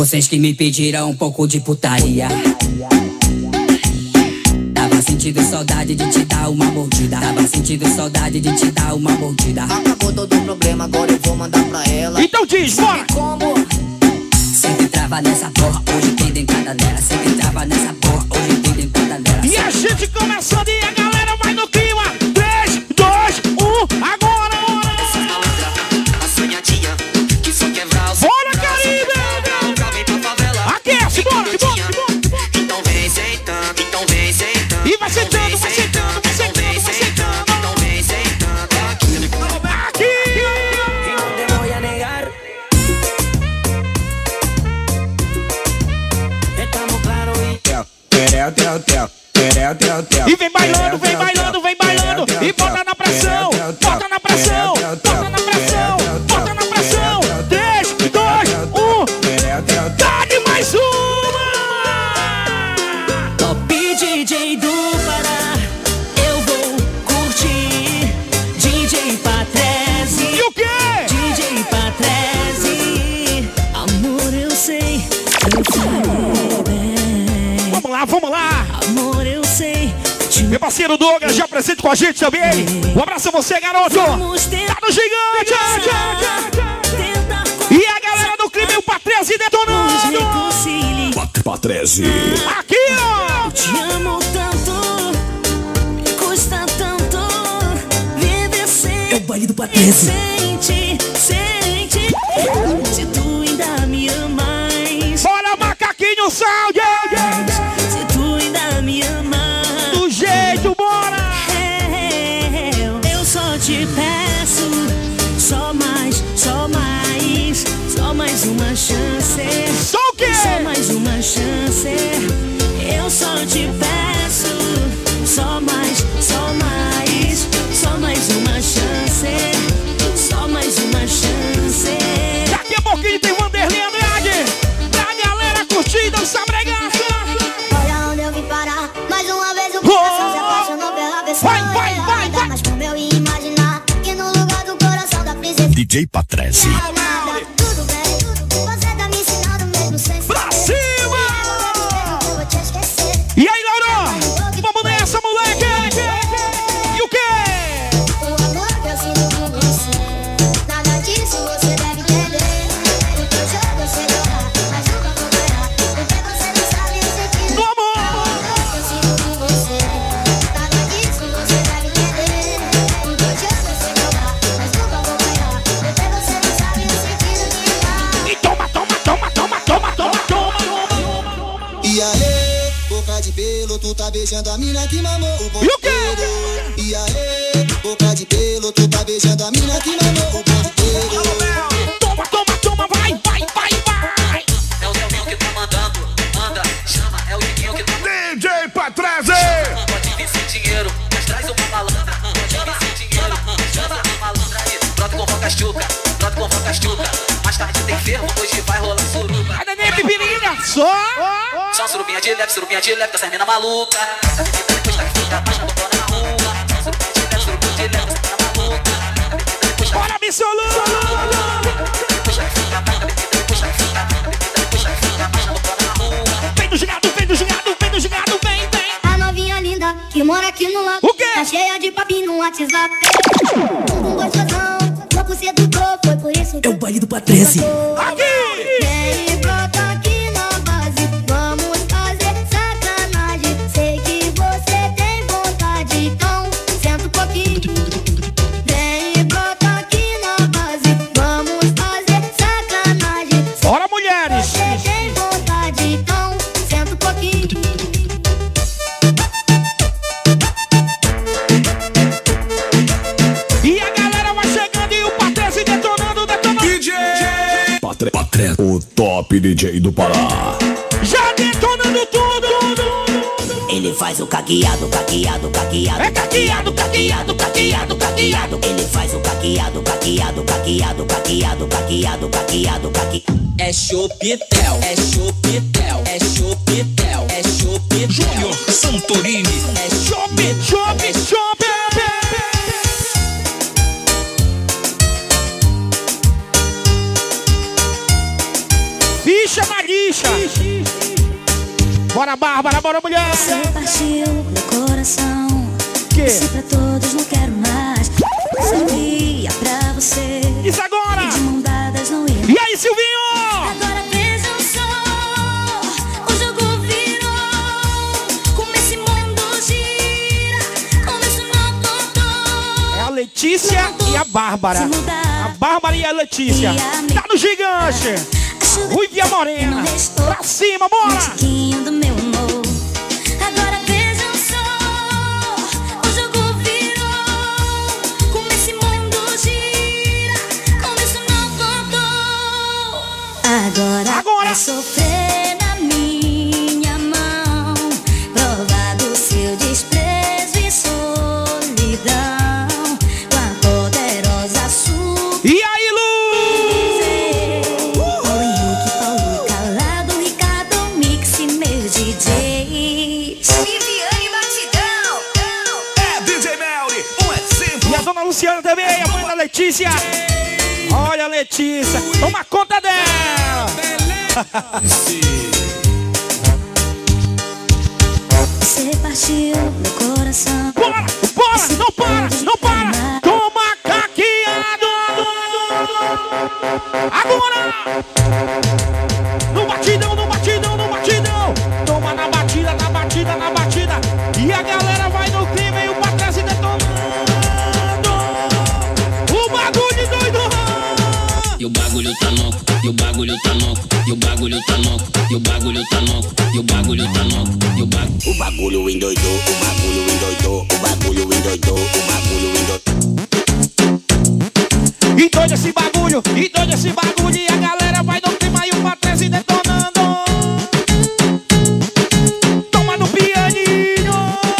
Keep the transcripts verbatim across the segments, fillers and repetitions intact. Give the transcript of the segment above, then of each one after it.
Vocês que me pediram um pouco de putaria. Tava sentindo saudade de te dar uma mordida. Tava sentindo saudade de te dar uma mordida. Acabou todo o problema, agora eu vou mandar pra ela. Então diz, bora! Como? Sempre trava nessa porra, hoje tem dentada nela. Sempre trava nessa porra, hoje tem dentada nela. E a gente começando e a galera vai no clima. três, dois, um, agora! Essas malandras, a sonhadinha, que só quebrar os... Bora, Caribe! Aquece, bora, bora, bora! Então vem sentando, então vem sentando. E vai sentando, vai sentando, vai sentando, vai sentando. Então vem sentando, aqui. Aqui! Não te voy a negar. Estamos claros e... E vem bailando, vem bailando, vem bailando. E bota na pressão, bota na pressão, bota na pressão, bota na pressão. três, dois, um. Dá-lhe mais uma! Top D J do Pará, eu vou curtir. D J Patrese. E o quê? D J Patrese. Amor, eu sei, eu farei bem. Vamos lá, vamos lá. Amor, eu sei. te Meu parceiro Douglas já presente com a gente também. Um abraço a você, garoto. Vamos Tá no gigante. tentar E a galera do clima e o Patrese nos detonando. reconciliar. Patrese. Aqui, ó. Te amo tanto, me custa tanto viver sem. É o baile do Patrese. Sente, sente, se tu ainda me amas. Bora, macaquinho sound. Se tu ainda me amas. Do jeito, bora. Eu só te peço, só mais, só mais, só mais uma chance. Só o quê? Só mais uma chance. Eu só te peço, só mais, só mais, só mais uma chance. Só mais uma chance. Daqui a pouquinho tem Vanderlei Andrade. Pra galera curtir e dançar bregaça. Olha onde eu vim parar. Mais uma vez o coração se apaixonou pela pessoa Vai, vai, vai, vai. Mas como eu ia imaginar que no lugar do coração da princesa D J Patrese. é nada. Tudo bem, você tá me ensinando mesmo sem Pra saber. cima! Eu vou te esquecer. E aí, Laurão? Vamos nessa, moleque. E o quê? O amor que eu sinto por você, nada disso você deve entender. O teu jogo eu sei jogar, mas nunca vou ganhar, porque você não sabe o sentido. No amor. O amor que eu sinto por você, nada disso você deve entender. O teu jogo eu sei jogar, mas nunca vou ganhar, porque você não sabe o sentido de amar. E toma, toma, toma, toma, toma, toma, toma. E aí, boca de pelo, tu tá beijando a mina que mamou o E o quê? ponteiro. E aí, boca de pelo, tu tá beijando a mina que mamou o ponteiro. Toma, toma, toma, vai, vai, vai, vai. É o Diguinho que tá mandando, manda, chama, é o Diguinho que tá mandando. D J Patrese. Pode vir sem dinheiro, mas traz uma malandra. Pode vir sem dinheiro, chama uma malandra aí. Brota com roca chuca, brota com roca chuca. Mais tarde tem ferro, hoje vai rolar suruba. A neném pipirinha, só. Só surubinha de leve, surubinha de leve, tá essa mina maluca. A bebida depois tá que fica apaixonada, tô na rua. Só surubinha de leve, surubinha de leve, essa mina maluca. A bebida depois tá Bora, Missolu. depois tá que fica, a bebida depois tá que fica, a bebida depois tá que fica apaixonada, tô na rua. Vem do gigado, vem do gigado, vem do gigado, vem, vem. A novinha linda que mora aqui no lago. O quê? Tá cheia de papinho no WhatsApp. Um gostosão, louco sedutor. Foi por isso que É o baile do Patrese. Aqui. vem e brota aqui na base. Vamos fazer sacanagem. Sei que você tem vontade, então senta um pouquinho. Vem e brota aqui na base. Vamos fazer sacanagem. Bora, mulheres. Você tem vontade, então senta um pouquinho. E a galera vai chegando e o Patrese detonando, detonando. D J Patrese. Patrese. O top D J do Pará. Já detonando tudo. Ele faz o caqueado, caqueado, caqueado. É caqueado, caqueado, caqueado, caqueado. Ele faz o caqueado, caqueado, caqueado, caqueado, caqueado, caqueado, caqueado. É chopitel, é chopitel, é chopitel, é chopitel. Júnior Santorini. É Chope, chope, chope. Ficha Maria. ficha. Bora, Bárbara, bora, mulher. Você partiu meu coração. Que? Disse pra todos, não quero mais. Sorria pra você. Isso agora. E de mão dadas não ia. E aí, Silvinho? Agora vejam só, o jogo virou. Como esse mundo gira, como isso não contou. É a Letícia e a Bárbara. Se mudar, A Bárbara e a Letícia. Tá no gigante. Ruivinha Morena. Pra cima, bora. Chiquinho do meu amor. Agora vejam só, o jogo virou. Como esse mundo gira, como isso não contou. Agora, Agora. vai sofrer na minha mão, provar do seu desprezo e solidão, com a poderosa sua. E aí, Lu? Oi, Rick, Paulo, Calado, Ricardo, Mix e meus D Js. Viviane Batidão. É D J Melly, um exemplo. E a dona Luciana também, a mãe da Letícia. Olha a Letícia, toma conta dela. Você partiu meu coração. Bora, bora, não para, não para. Toma caqueado. Agora. No batidão, no batidão, no batidão. Toma na batida, na batida, na batida. E a galera vai no clima e o Patrese detonando. O bagulho doido. E o bagulho tá louco, e o bagulho tá louco, e o bagulho tá louco, e o bagulho tá louco, e o bagulho tá louco, e o bagulho. O bagulho endoidou, o bagulho endoidou, o bagulho endoidou, o bagulho endoidou. E doido esse bagulho, e doido esse bagulho. E a galera vai no clima e o Patrese detonando. Toma no pianinho.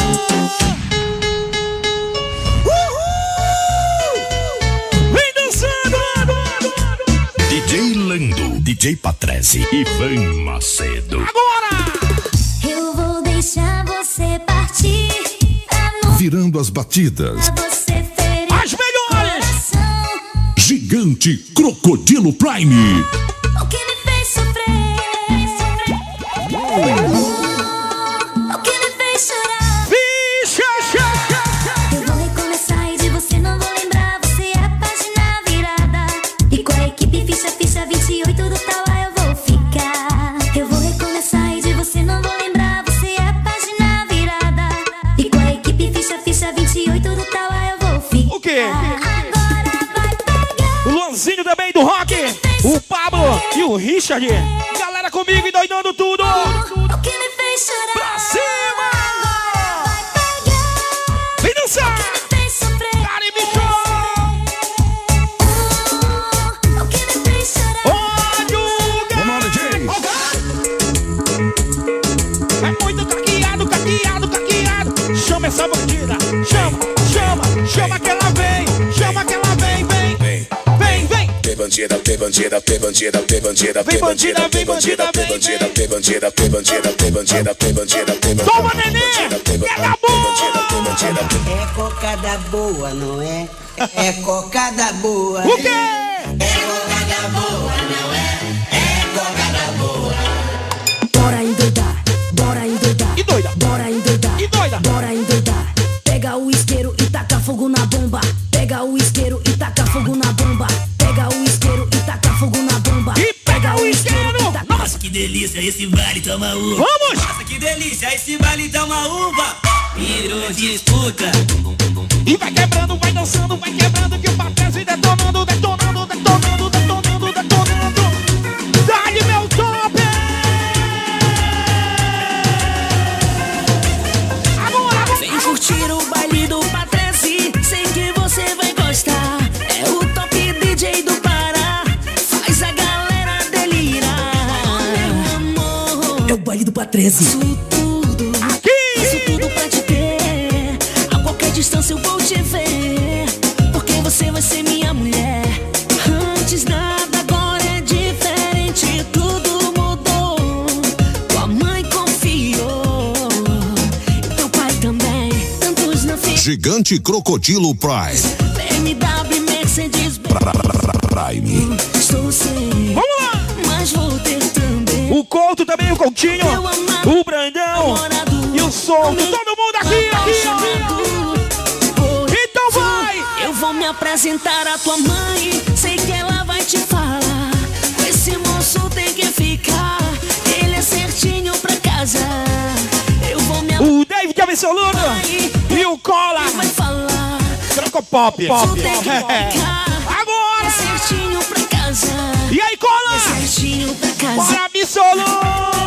Uhul! Vem dançando. D J Lando, D J Patrese e Ivan Macedo. Agora. Eu vou deixar você partir pra não Virando as batidas. você ferir As melhores. coração. Gigante Crocodilo Prime. O que me fez sofrer, o que me fez chorar. Ficha, Eu vou recomeçar e de você não vou lembrar. Você é a página virada. E com a equipe ficha, ficha vinte e oito do Tauá eu vou ficar. Eu vou recomeçar e de você não vou lembrar. Você é a página virada. E com a equipe ficha, ficha vinte e oito do Tauá eu vou ficar. O quê? Agora vai pegar. O Luanzinho também do rock. O Pablo e o Richard. Galera comigo e doidando tudo. O que me fez chorar. Pra cima. Vai pegar. Vem dançar. Me fez sofrer. Caribe Show. O que me fez chorar. Olha o gato. É muito caqueado, caqueado, caqueado. Chama essa bandida. Chama, chama, chama que ela vem. Chama que ela vem, vem. Vem, vem. Vem bandida, vem bandida, vem bandida, vem bandida, Vem bandida, vem bandida, vem bandida, vem bandida, vem bandida, vem bandida, vem bandida, vem bandida. Toma, neném. Pega boa. É cocada boa, não é? É cocada boa. O quê? É cocada boa, não é? É cocada boa. Bora endoidar, bora endoidar. E doida. Bora endoidar, E doida. bora endoidar. Pega o isqueiro e taca fogo na bomba. Pega o isqueiro e taca fogo na bomba. Pega o isqueiro e taca fogo na bomba. E pega o isqueiro. Nossa, que delícia, esse vale toma uva. Vamos. Nossa, que delícia, esse vale toma uva. Virou disputa. E vai quebrando, vai dançando, vai quebrando. Que o Patrese detonando, detonando, detonando, detonando, detonando. Dá-lhe meu top. Agora, agora. Vem curtir o baile do Patrese, sei que você vai gostar. É o top D J do Pará, faz a galera delirar. Meu amor, é o baile do Patrese. Isso tudo, Aqui. isso tudo pra te ter. A qualquer distância eu vou te ver, porque você vai ser minha mulher. Antes nada, agora é diferente, tudo mudou. Tua mãe confiou, e teu pai também. Tantos não fiz. Gigante Crocodilo Prime. B M W, Mercedes, Prime. estou sem, Vamos lá. mas vou ter também. O Couto também, o Coutinho. O Brandão. E o Solto. Todo mundo aqui, aqui, ó. Então vai. Eu vou me apresentar à tua mãe. Sei que ela vai te falar. Esse moço tem que ficar. Ele é certinho pra casa. Eu vou me O David Absoluto. E o Cola. vai falar. Trocopop. Pop. É. Agora. É certinho pra casa. E aí, Cola. É certinho pra casa. Bora, Absoluto.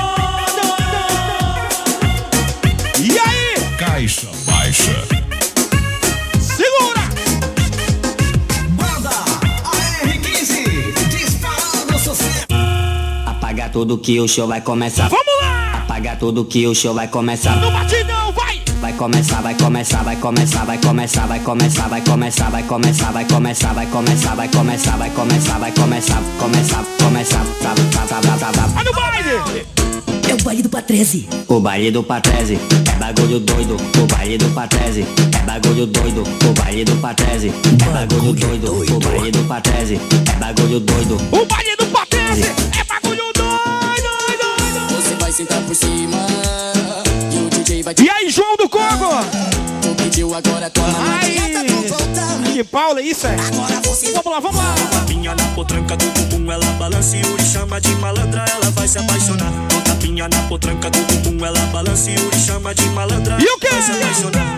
E aí? Caixa baixa. Segura. Banda A R quinze. Disparando sucesso. Apaga tudo que o show vai começar. Vamos lá. Apaga tudo que o show vai começar. No batidão, vai. Vai começar, vai começar, vai começar, vai começar, vai começar, vai começar, vai começar, vai começar, vai começar, vai começar, vai começar, vai começar, começar, começar, tá, tá, tá, tá, tá. Vai no baile. É o baile do Patrese. O baile do Patrese é bagulho doido. O baile do Patrese é bagulho doido. O baile do Patrese é bagulho doido. O baile do Patrese é bagulho doido. O baile do Patrese é bagulho doido. Você vai sentar por cima e o D J vai E aí, João do Coco? Tu pediu agora tua Ai. Que Paula, isso é? Vamos lá, vamos lá. Tapinha na potranca do bumbum, ela balança e Yuri chama de malandra, ela vai se apaixonar. Com tapinha na potranca do bumbum, ela balança e Yuri chama de malandra, E o quê? vai se apaixonar.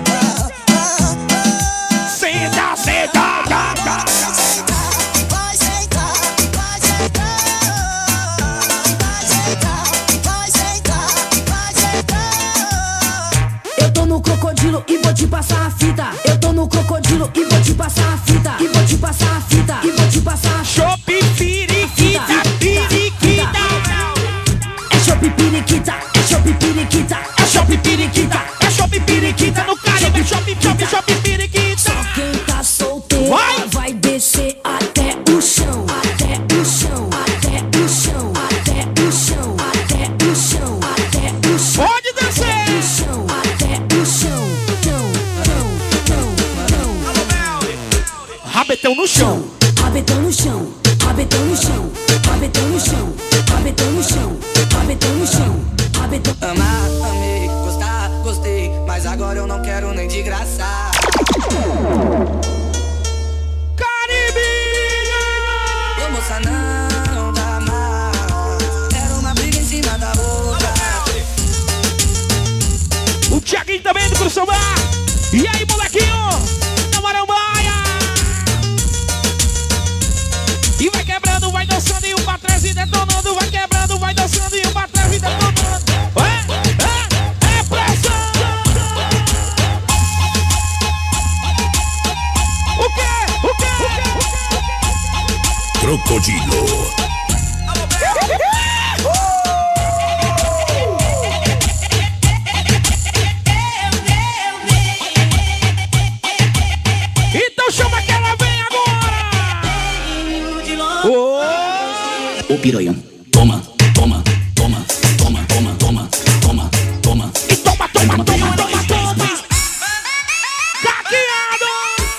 Senta, senta, tá, tá. Vai sentar, vai sentar. Vai sentar, vai sentar, vai sentar. Eu tô no crocodilo e vou te passar a fita. Eu tô no crocodilo e vou te passar a fita. E vou te passar a fita. E vou te passar a fita. Chopp, periquita, periquita. É chopp periquita. É chopp periquita. É chopp, periquita. É chopp, periquita. No Caribe, chopp, chopp, chopp, periquita. Quem tá solteiro Vai. vai descer até o chão. Até o chão. Até o chão. Até o chão. Até o chão. Até o chão. Pode descer. O chão. Até o chão. Chão, chão, chão, chão. Rabetão no chão. Rabetão no chão, rabetão no chão, rabetão no chão, rabetão no chão, rabetão no chão, rabetão. Amar, amei, gostar, gostei, mas agora eu não quero nem de graça. Caribe! Ô moça, não dá mais. Era uma briga em cima da outra. O Thiaguinho também do Cruz Mar. E aí, molequinho? Na Marambaia. E vai quebrando, vai dançando e o Patrese detonando. Vai quebrando, vai dançando e o Patrese detonando. É, é, é pressão. O quê? O quê? O quê? O quê? Crocodilo. Então chama que ela vem agora. Oh. O piranha, toma, toma, toma, toma, toma, toma, toma, toma. E toma, toma, toma, toma, toma. Caqueado.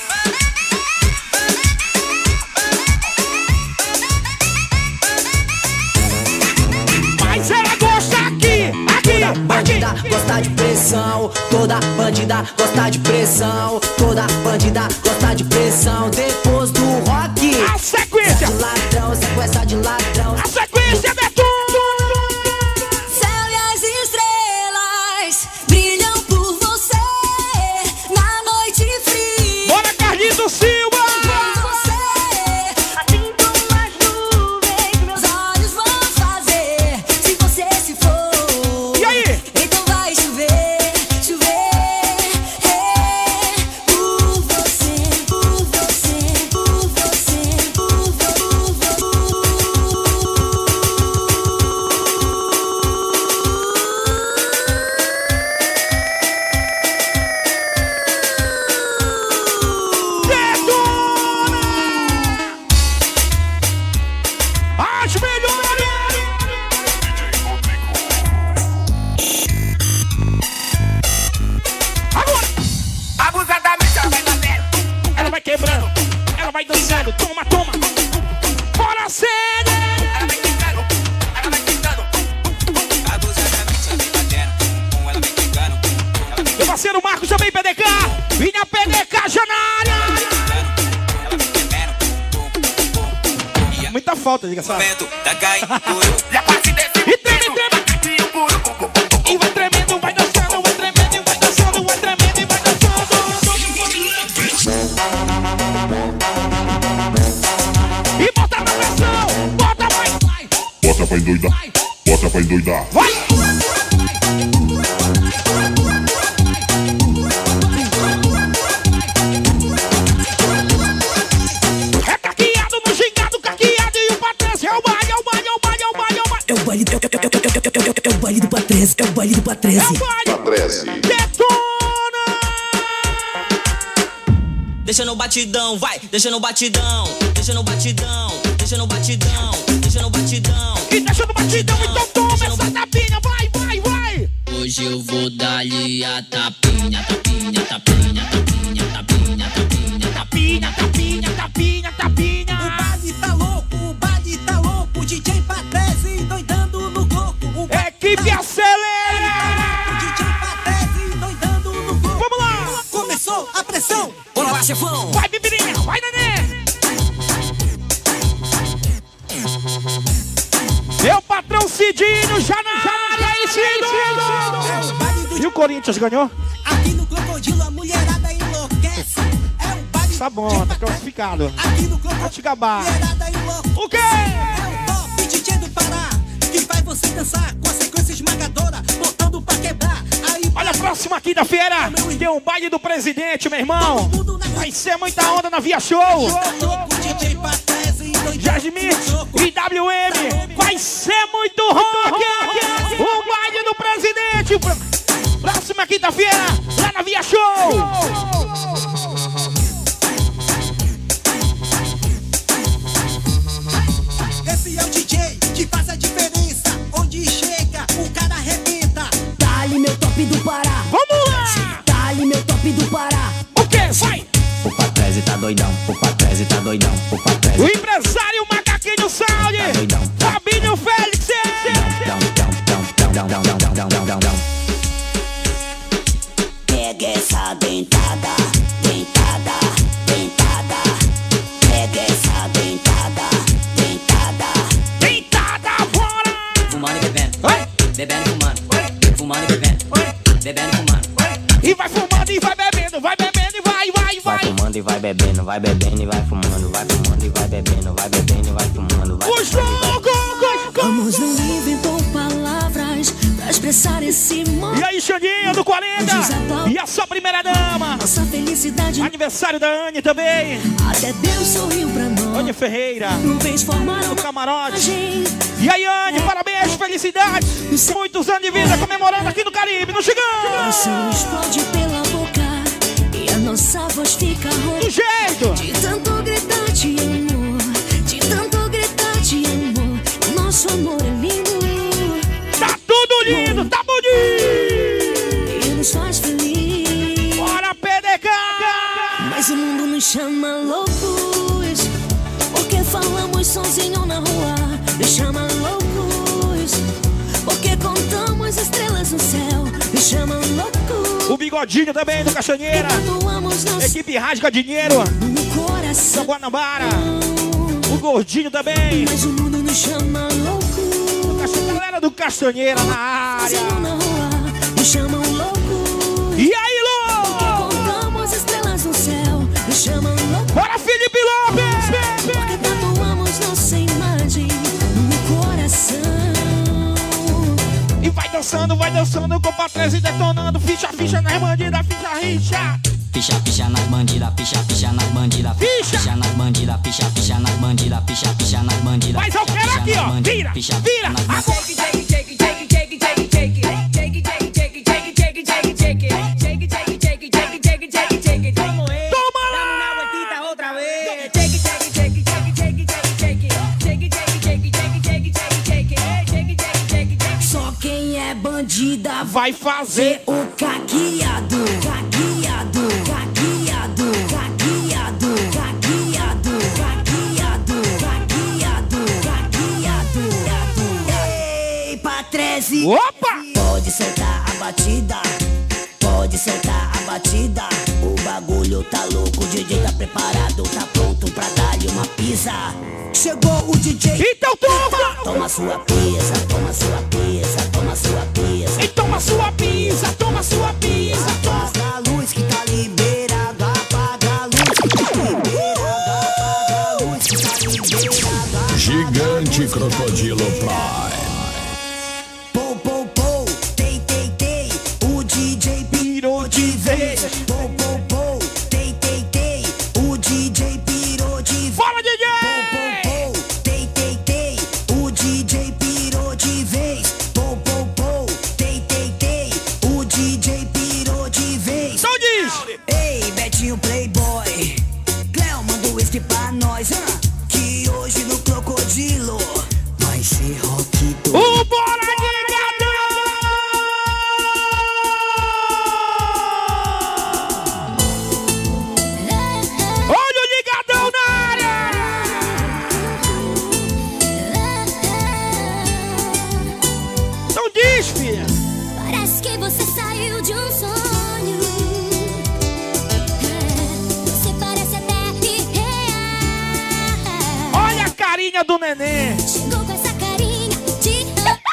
Mas ela gosta aqui, aqui, Toda bandida aqui. gosta de pressão. Toda bandida gosta de pressão. Toda bandida gosta de pressão. Depois do rock, A sequência, de ladrão, sequência de ladrão. a sequência de tudo. Céu e as estrelas brilham por você na noite fria. Bora, Carlito Silva. Você, assim como as nuvens, meus olhos vão fazer. Se você se for, E aí? então vai chover, chover. É, por você, por você, por você, por você, por Detona. As melhores. Agora. Abusadamente ela vai na tela. Ela vai quebrando, ela vai dançando. Toma, toma. Bora, sede. Ela vai quicando, ela vai quicando. parceiro Marcos também, P D K. Minha P D K já na área. Muita falta, diga só. E treme, treme. E vai tremendo, vai dançando, vai tremendo, e vai dançando, vai tremendo, e vai dançando. E bota na pressão, bota, vai. Bota pra endoidar, bota pra endoidar. Vai! É caqueado no gingado, caqueado e o Patrese. É o baile, é o baile, é o baile, é o baile, é o baile. É o baile do, é, é, é, é, é, é o baile do Patrese, é o baile do Patrese. É o baile. Patrese. Detona! Deixa no batidão, vai, deixa no batidão, deixa no batidão, deixa no batidão, deixa no batidão. E deixa no batidão, então toma essa tapinha, vai, vai, vai. Hoje eu vou dar-lhe a tapinha, tapinha, tapinha, tapinha, tapinha, tapinha, tapinha, tapinha, tapinha, tapinha. O baile tá louco, o baile tá louco, D J Patrese doidando no corpo. Equipe acelera! O D J Patrese doidando no corpo. Vamos lá! Começou a pressão. Bora lá, chefão. Vai, Bibirinha, vai, nenê. Meu patrão Cidinho já na área, aí, Cidinho! E o Corinthians ganhou? Aqui no Crocodilo a mulherada enlouquece. É o baile. Tá bom, tá classificado. Aqui no Crocodilo vai te gabar. A mulherada enlouquece. O quê? É o top D J do Pará, que faz você dançar com a sequência esmagadora, botando pra quebrar. Aí, olha, a próxima quinta-feira tem um baile do presidente, meu irmão. Vai ser muita onda na Via Show. Jasmine e W M. Vai ser muito rock. O baile do presidente. Próxima quinta-feira, lá na Via Show. Esse é o D J que faz a diferença. Onde chega, o cara arrebenta. Dá-lhe meu top do Pará. Vamos lá. Dá-lhe meu top do Pará. O que? Vai. O Patrese tá doidão, o Patrese tá doidão, o Patrese. O empresário Macaquinho Saúde. Tá doidão. Fabinho Félix. Pega essa dentada, dentada, dentada. Pega essa dentada, dentada. Dentada fora. Fumando e bebendo, Oi? bebendo e fumando, fumando e bebendo, bebendo e fumando. E vai fumando e vai bebendo, vai bebendo e vai, vai, vai. Vai fumando e vai bebendo, vai bebendo e vai fumando, vai fumando e vai bebendo, vai bebendo e vai fumando, vai. O jogo! Vamos não inventou palavras pra expressar esse momento. E aí, Xandinha do quarenta. E a sua primeira dama. Nossa felicidade. Aniversário da Anne também. Até Deus sorriu pra nós. Anne Ferreira. Nuvens formaram do camarote. E aí, Anne, parabéns, felicidades. Muitos anos de vida comemorando aqui no Caribe, no Chegão. O som explode pela boca e a nossa voz fica rouca. Do jeito. De tanto gritar de amor, de tanto gritar de amor. Nosso amor é lindo. Tá tudo lindo, tá bonito. E nos faz feliz. Bora, P D K. Mas o mundo nos chama loucos, porque falamos sozinho na rua. Nos chama loucos, porque contamos estrelas no céu. Nos chama loucos. O Bigodinho também do Caixaneira. Equipe Rasga Dinheiro. No coração. Da Guanabara. O Gordinho também. Mas o mundo nos chama louco. Galera do Castanheira na área. Na rua, nos chamam louco. E aí, Lu? Contamos estrelas no céu. Nos chamam louco. Bora, Felipe Lopes! Porque tatuamos nossa imagem no coração. E vai dançando, vai dançando com o Patrese detonando. Ficha, ficha nas bandidas, ficha, rixa. Picha, picha nas bandidas, picha, picha nas bandidas. Ficha. Picha nas bandidas, picha, picha nas bandidas, picha, picha nas bandidas. Mas eu quero aqui, ó. Vira, vira. Toma lá. Outra vez. Só quem é bandida vai fazer o caqueado, caqueado, caqueado, caqueado, caqueado, caqueado, caqueado, caqueado. Ei, Patrese. Opa! Pode soltar a batida, pode pode soltar a batida. O bagulho tá louco, o D J tá preparado, tá pronto pra dar-lhe uma pisa. Chegou o D J. Então toma! Toma sua pisa, toma sua pisa, toma sua pisa. E toma sua pisa, toma sua pisa. Apaga a luz que tá liberado, apaga a luz que tá liberado, apaga a luz que tá liberado. Gigante Crocodilo Prime. Pou, pou, pou, tei, tei, tei, o D J pirou de vez. Pou, pou, pou, tei, tei, tei, o D J pirou de vez. Fala, D J! Pou, pou, pou, tei, tei, tei, o D J pirou de vez. Pou, pou, pou, tei, tei, tei, o D J pirou de vez. Então diz! Ei, Betinho Playboy, Cleo manda um whisky pra nós, hein? Que hoje no Crocodilo vai ser rock do... O Bora Ligadão! Olha o Ligadão na área! Então diz, filha! Parece que você saiu de um sonho. Você parece até irreal. Olha a carinha do neném! Chegou com essa carinha de...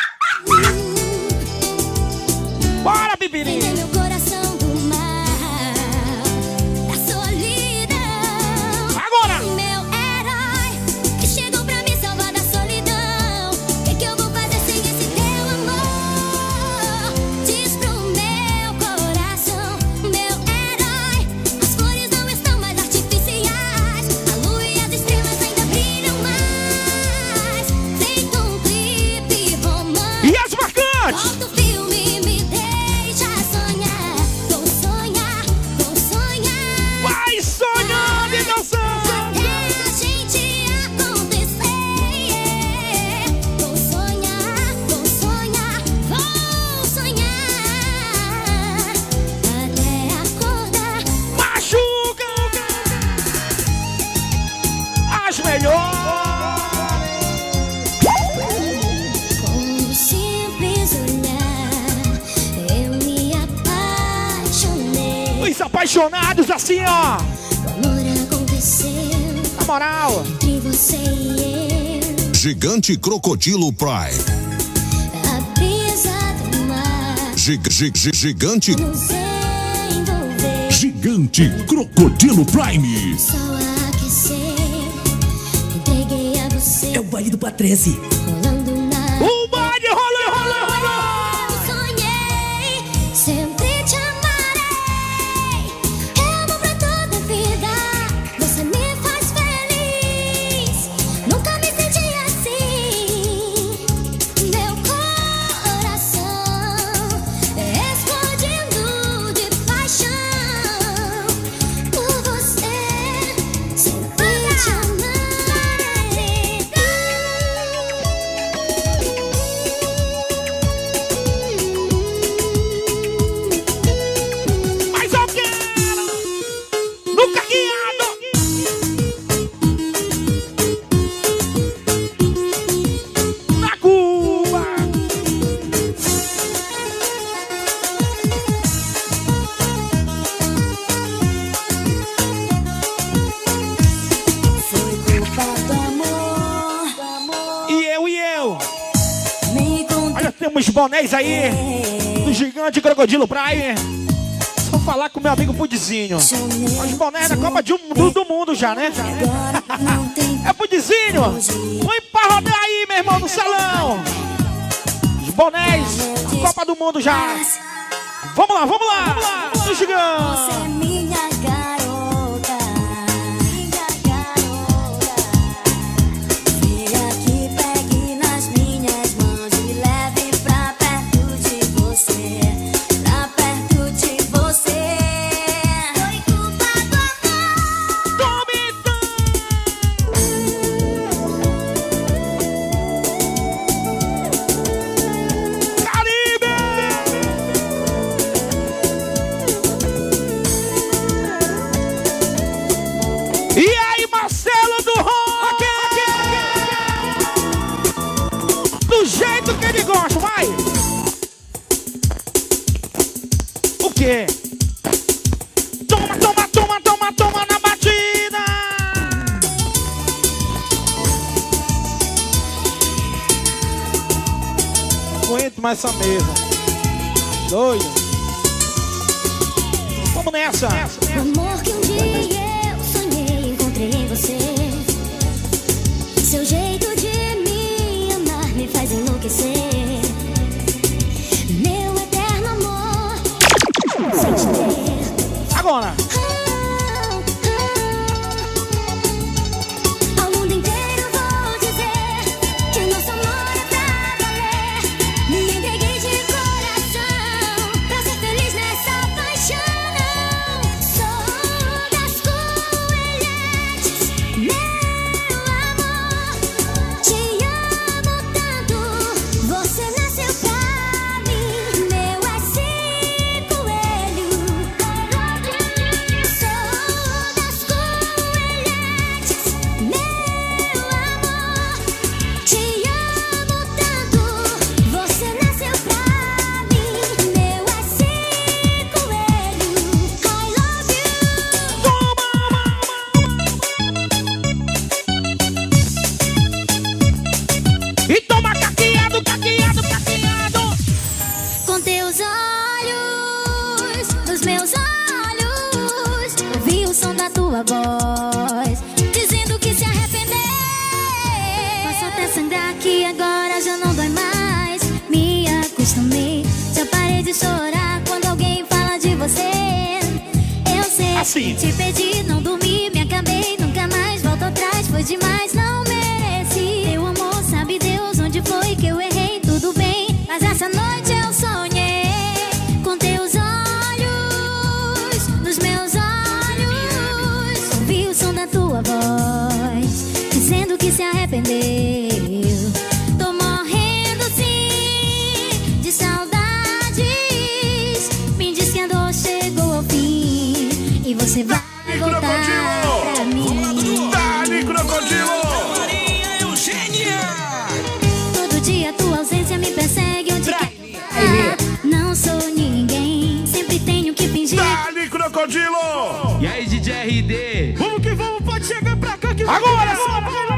Bora, Bibirinha! Prendeu meu coração do mal, da solidão. Agora! Meu herói, que chegou pra me salvar da solidão. O que, que eu vou fazer sem esse teu amor? Diz pro meu coração, meu herói. As flores não estão mais artificiais. A lua e as estrelas ainda brilham mais. Feito um clipe romântico. E as marcantes? Volta o filme, me deixa sonhar. Vou sonhar, vou sonhar. Vai sonhando e dançando! Até a gente acontecer. Vou sonhar, vou sonhar, vou sonhar. Até acordar. Machuca! As melhores! Com um simples olhar, eu me apaixonei. Os apaixonados assim, ó! O amor aconteceu Na moral! entre você e eu. Gigante Crocodilo Prime. A brisa do mar Gig, gig, gig, gigante. nos envolveu. Gigante Crocodilo Prime. Só aquecer, entreguei a você. É o baile do Patrese. Rolando na... O baile rolando, rolando, rolando! Eu sonhei, sempre te amarei. Eu vou pra toda a vida. Você me faz feliz. Nunca me senti assim. Meu coração explodindo de paixão por você. Sempre te amarei. Mas eu quero! Nunca guiado! Na Cuba! Foi culpa do amor. E eu, e eu! Me conta. Olha, temos bonés aí do Gigante Crocodilo Prime. Só falar com meu amigo Pudizinho. Os bonés da Copa de, do, do Mundo já, né? É Pudizinho! Põe pra rodar aí, meu irmão, no salão! Os bonés da Copa do Mundo já! Vamos lá, vamos lá! Vamos lá! Do Você é Gigante! minha garota, minha garota. Venha aqui, pegue nas minhas mãos e leve pra perto de você, pra perto de você. Foi culpa do amor. Tome, Caribe! E aí, Marcelo do Rock! Do jeito que ele gosta, vai! O quê? mais essa mesa. Doido. Vamos nessa. O amor que um dia eu sonhei, encontrei em você. Seu jeito de me amar me faz enlouquecer. Meu eterno amor, sem te ter. Agora. Ao mundo inteiro vou dizer que nosso amor é pra valer. Me entreguei de coração pra ser feliz nessa paixão. Sou das coelhetes, meu amor. Te amo tanto, você nasceu pra mim. Meu é esse coelho. Sou das coelhetes, meu amor. Te amo tanto, você nasceu pra mim. Meu é esse coelho. I love E toma caqueado, caqueado, caqueado. Com teus olhos, nos meus olhos, ouvi o som da tua voz, dizendo que se arrepender. Posso até sangrar que agora já não dói mais. Me acostumei, já parei de chorar quando alguém fala de você. Eu sei Assim. que te pedi, não dormi, me acabei, nunca mais volto atrás. Foi demais, não mereci. Teu amor, sabe Deus onde foi que eu errei, tudo bem. Mas essa noite eu sonhei com teus olhos, nos meus olhos. Ouvi o som da tua voz, dizendo que se arrependeu. Tô morrendo sim de saudades. Me diz que a dor chegou ao fim e você vai voltar pra mim. Dali, crocodilo! Todo dia tua ausência me persegue onde quer que vá. Não sou ninguém, sempre tenho que fingir. Dali, crocodilo! E aí, D J R D? Vamos que vamos, pode chegar pra cá que Agora! só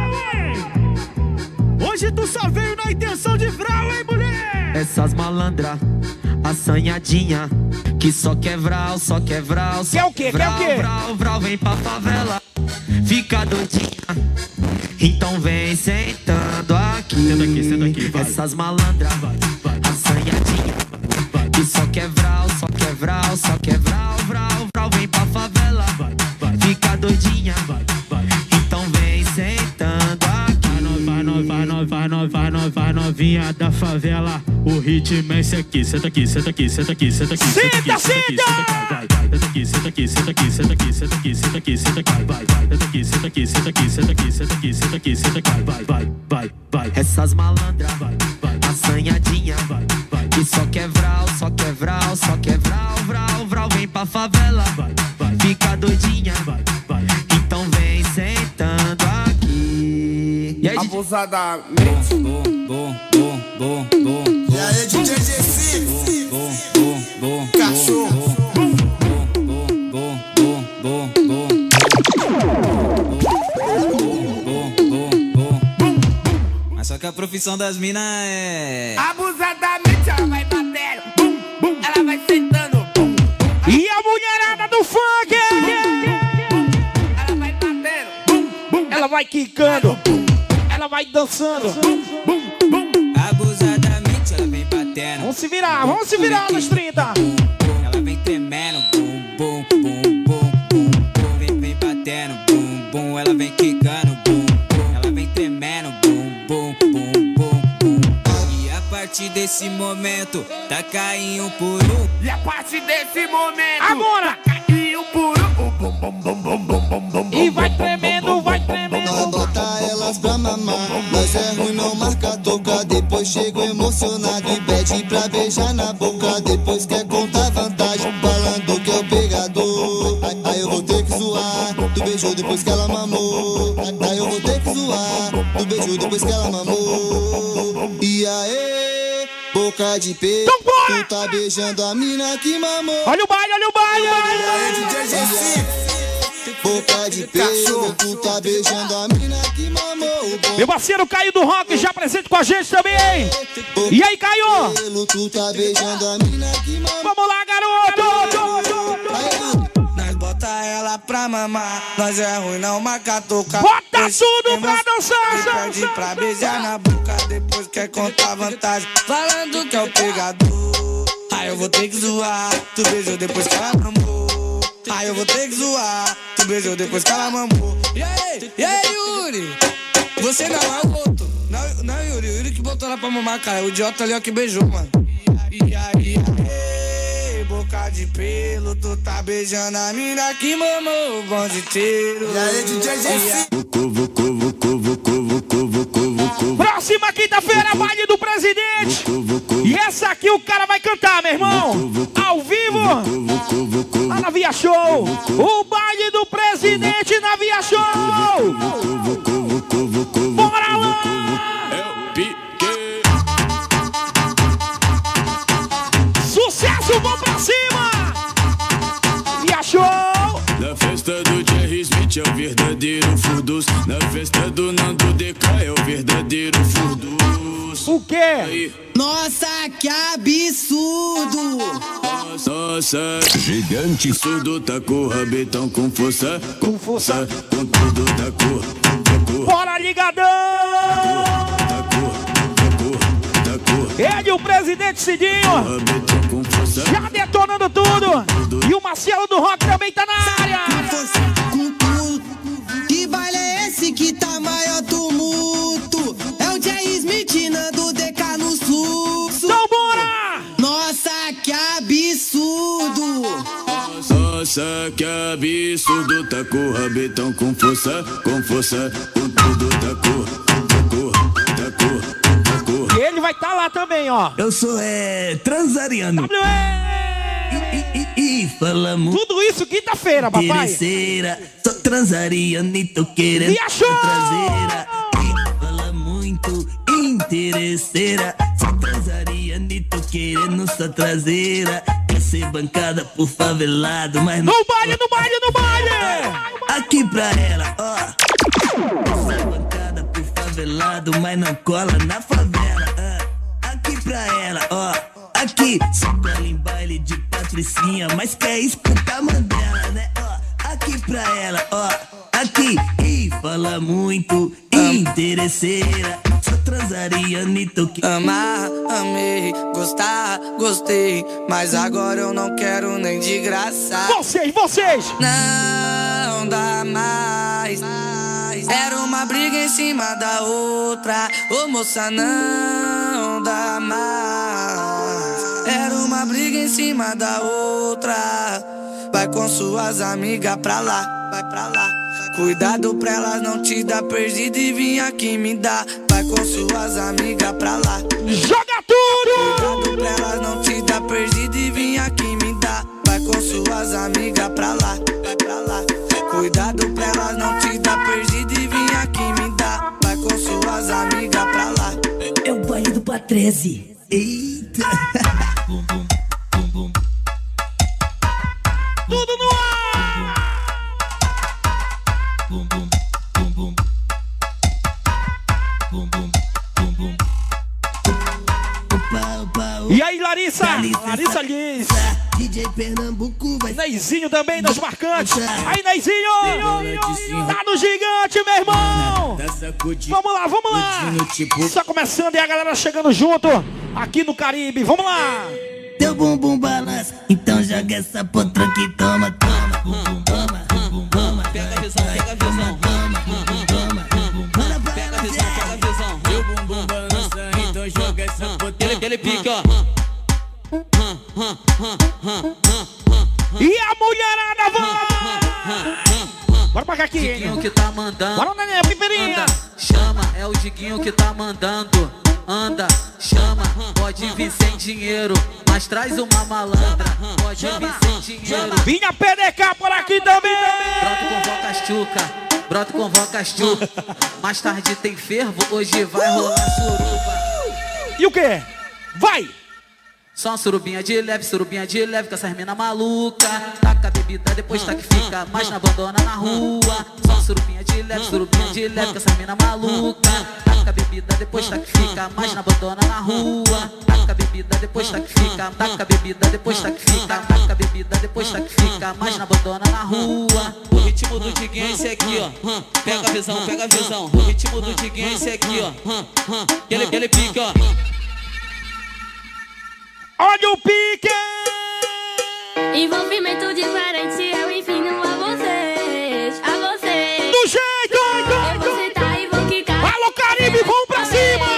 hoje tu só veio na intenção de vral, hein, mulher? Essas malandra, assanhadinha, que só quer vral, só quer vral, só Quer o quê? vral, Quer o quê? vral, vral, vem pra favela, fica doidinha. Então vem sentando aqui. Senta aqui, senta aqui, vai. Essas malandra, assanhadinha, que só quer vral, só quer vral, só quer vral, vral, vral, vem pra favela, fica doidinha. Então vem sentando aqui. Vai, nós, vai, nós, vai, nós, vai, nós, vai, novinha da favela. O ritmo é esse aqui, senta aqui, senta aqui, senta aqui, senta aqui, senta aqui, senta aqui, vai, vai, senta aqui, senta aqui, senta aqui, senta aqui, senta aqui, senta aqui, senta aqui, vai, vai, senta aqui, senta aqui, senta aqui, senta aqui, senta aqui, senta aqui, senta aqui, vai, vai, vai, vai. Essas malandra, assanhadinha, que só quer vral, só quer vral, só quer vral, vral, vral, vem pra favela, fica doidinha. Então vem sentando aqui. E aí, Abusadamente. bom, bom, bom, bom, bom. E aí, D J G C? Bom, bom, bom, Cachorro. bom, bom, bom, bom, bom, bom, bom, bom. Mas só que a profissão das minas é Abusadamente ela vai batendo. Bum, bum. Ela vai sentando. Bum, bum. E a mulherada do funk? Ela vai batendo. Bum, bum. Ela vai quicando, ela vai dançando. abusadamente, ela vem batendo. Vamos se virar, vamos se virar nos trinta. Ela vem tremendo, bum, bum, bum, bum, bum, bum. Vem, vem batendo, bum, bum. Ela vem quicando, bum, bum. Ela vem tremendo, bum, bum, bum, bum, bum. E a partir desse momento, tá caindo um por um. E a partir desse momento, Agora! caiu por um. Bum, bum, bum, bum, bum, bum, bum, E vai tremendo, vai tremendo. Bota elas pra mamar. Nós é ruim, não marca toca. Depois chego emocionado e pede pra beijar na boca. Depois quer contar vantagem, falando que é o pegador. Aí, aí eu vou ter que zoar. Tu beijou depois que ela mamou. Aí eu vou ter que zoar. Tu beijou depois que ela mamou. E aí, boca de peito. Tu tá beijando a mina que mamou. Olha o baile, olha o baile. E aí, D J G C? boca de pelo. Tu tá beijando a mina que mamou o bom. Meu parceiro Caio do Rock já presente com a gente também, hein? E aí, Caio? Tu tá beijando a mina que mamou. Vamos lá, garoto! Nós bota ela pra mamar. Nós é ruim, não marca tocar. Bota tudo pra dançar! Pede pra beijar na boca, depois quer contar vantagem. Falando que é o pegador. Aí eu vou ter que zoar. Tu beijou depois que ela mamou. Aí eu vou ter que zoar. Tu beijou depois que ela mamou. E aí, e aí, Yuri? Você não é o outro. Não, não, Yuri, Yuri que botou ela pra mamar, cara. O idiota ali é o que beijou, mano. E aí, e aí, boca de pelo. Tu tá beijando a mina que mamou o bom de tiro. E aí, D J G. Próxima quinta-feira, baile do presidente. E essa aqui o cara vai cantar, meu irmão. Ao vivo. Lá na Via Show. O baile do presidente na Via Show. Bora lá. Sucesso, vamos pra cima. Via Show. Na festa do Jerry Smith é o verdadeiro furdus. Na festa do Nando D K é o verdadeiro furdus. O quê? Nossa, que absurdo! Nossa, gigante surdo, tá com o rabetão com força, com força, com tudo, tá com, bora ligadão! Ele, o presidente Cidinho, já detonando tudo. E o Marcelo do Rock também tá na área. Com tudo. Que baile é esse que tá maior tumulto? É o Jay Smith, Nando D K no sul. Então bora! Nossa, que absurdo! Nossa, que absurdo, tá com o rabetão com força, com força, com tudo, tá com, tá com, tá com, tá com. E ele vai estar tá lá também, ó. Eu sou, é, transariano. E, e, e falamos. Tudo isso quinta-feira, papai. Interesseira, sou transariano e tô querendo traseira. E fala muito interesseira, sou transariano e tô querendo sua traseira. Quer ser bancada por favelado, mas não. No baile, no baile, no baile! Aqui pra ela, ó. Quer ser bancada por favelado, mas não cola na favela. Ah. Aqui pra ela, ó. Aqui, só cola em baile de patricinha, mas quer escutar Mandela, né? Ó, aqui pra ela, ó, aqui. E fala muito, interesseira, só transariano e tô que... Amar, amei, gostar, gostei, mas agora eu não quero nem de graça. Vocês, vocês! Não dá mais. Era uma briga em cima da outra. Ô moça, não dá mais. Era uma briga em cima da outra. Vai com suas amigas pra lá, vai pra lá. Cuidado pra elas não te dar perdido e vir aqui me dar. Vai com suas amigas pra lá. Joga tudo! Cuidado pra elas não te dar perdido e vir aqui me dar. Vai com suas amigas pra lá, vai pra lá. Cuidado pra elas não te dar perdido e vir aqui me dar. Vai com suas amigas pra lá. É o baile do Patrese. Eita! Bum, bum, bum, bum. Tudo no ar! Bum, bum, bum, bum. Bum, bum, bum, bum. Opa, opa, opa. E aí, Larissa? Larissa, Larissa Liz. D J Pernambuco vai. Neizinho também nos marcantes. Aí, Neizinho! Tá no gigante, meu irmão! Vamos lá, vamos lá! Só começando e a galera chegando junto aqui no Caribe. Vum lá! Teu bumbum balança, então joga essa potranca que toma, toma, bumbum, toma, bumbum, toma. Pega a visão, pega a visão. Toma, bumbum, toma, bumbum, toma. Pega a visão, pega a visão. Meu bumbum balança, então joga essa potranca. Ele, ele pica, ó. E a mulherada vai! Bora pra cá aqui, hein? Diguinho que tá mandando. Bora, Nenê, preferinha. Anda, chama, é o Diguinho que tá mandando. Anda, chama, pode vir sem dinheiro, mas traz uma malandra. Pode vir sem dinheiro. Vinha P D K por aqui também. Broto convoca as tchuca, broto convoca as tchuca. Mais tarde tem fervo, hoje vai rolar suruba. E o quê? Vai! Só uma surubinha de leve, surubinha de leve com essas mina maluca. Taca a bebida, depois tá que fica, mas não abandona na rua. Só uma surubinha de leve, surubinha de leve com essas mina maluca. Taca a bebida, depois tá que fica, mas não abandona na rua. Taca a bebida, depois tá que fica, taca a bebida, depois tá que fica, taca a bebida, depois tá que fica, mas não abandona na rua. O ritmo do Diguinho é esse aqui, ó. Pega a visão, pega a visão. O ritmo do Diguinho é esse aqui, ó. Ele, ele pica, ó. Olha o pique! Envolvimento diferente, eu ensino a vocês, a vocês. Do jeito! Eu vou sentar e vou quicar. Alô, Caribe, vamos pra cima!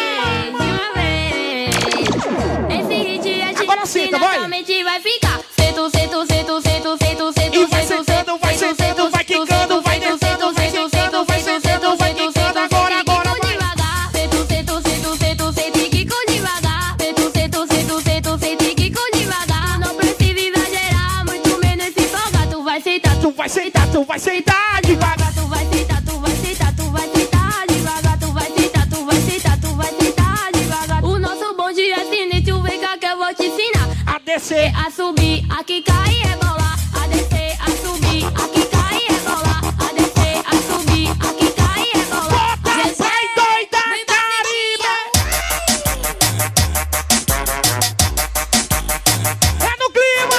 Esse hit a gente agora senta, vai! vai ficar. Sento, sento, sento, sento, sento, sento. E vai sentando, vai sentando, vai quicando, vai descendo, vai sentando, vai sentando, vai quicando. Agora, agora, vai! Sento, sento, sento, sento, sento e quico devagar. Sento, sento, sento, sento, sento e quico devagar. Não precisa exagerar, muito menos se empolgar. Tu vai sentar, tu vai sentar, tu vai sentar devagar. Tu vai sentar, tu vai sentar, tu vai sentar devagar. Tu vai sentar, tu vai sentar, tu vai sentar devagar. O nosso bonde é sinistro, vem cá que eu vou te ensinar. A descer, a subir, a quicar e rebolar. A descer, a subir, a quicar e rebolar. A descer, a subir, a quicar e rebolar. Bota, vai doida, Caribe! É no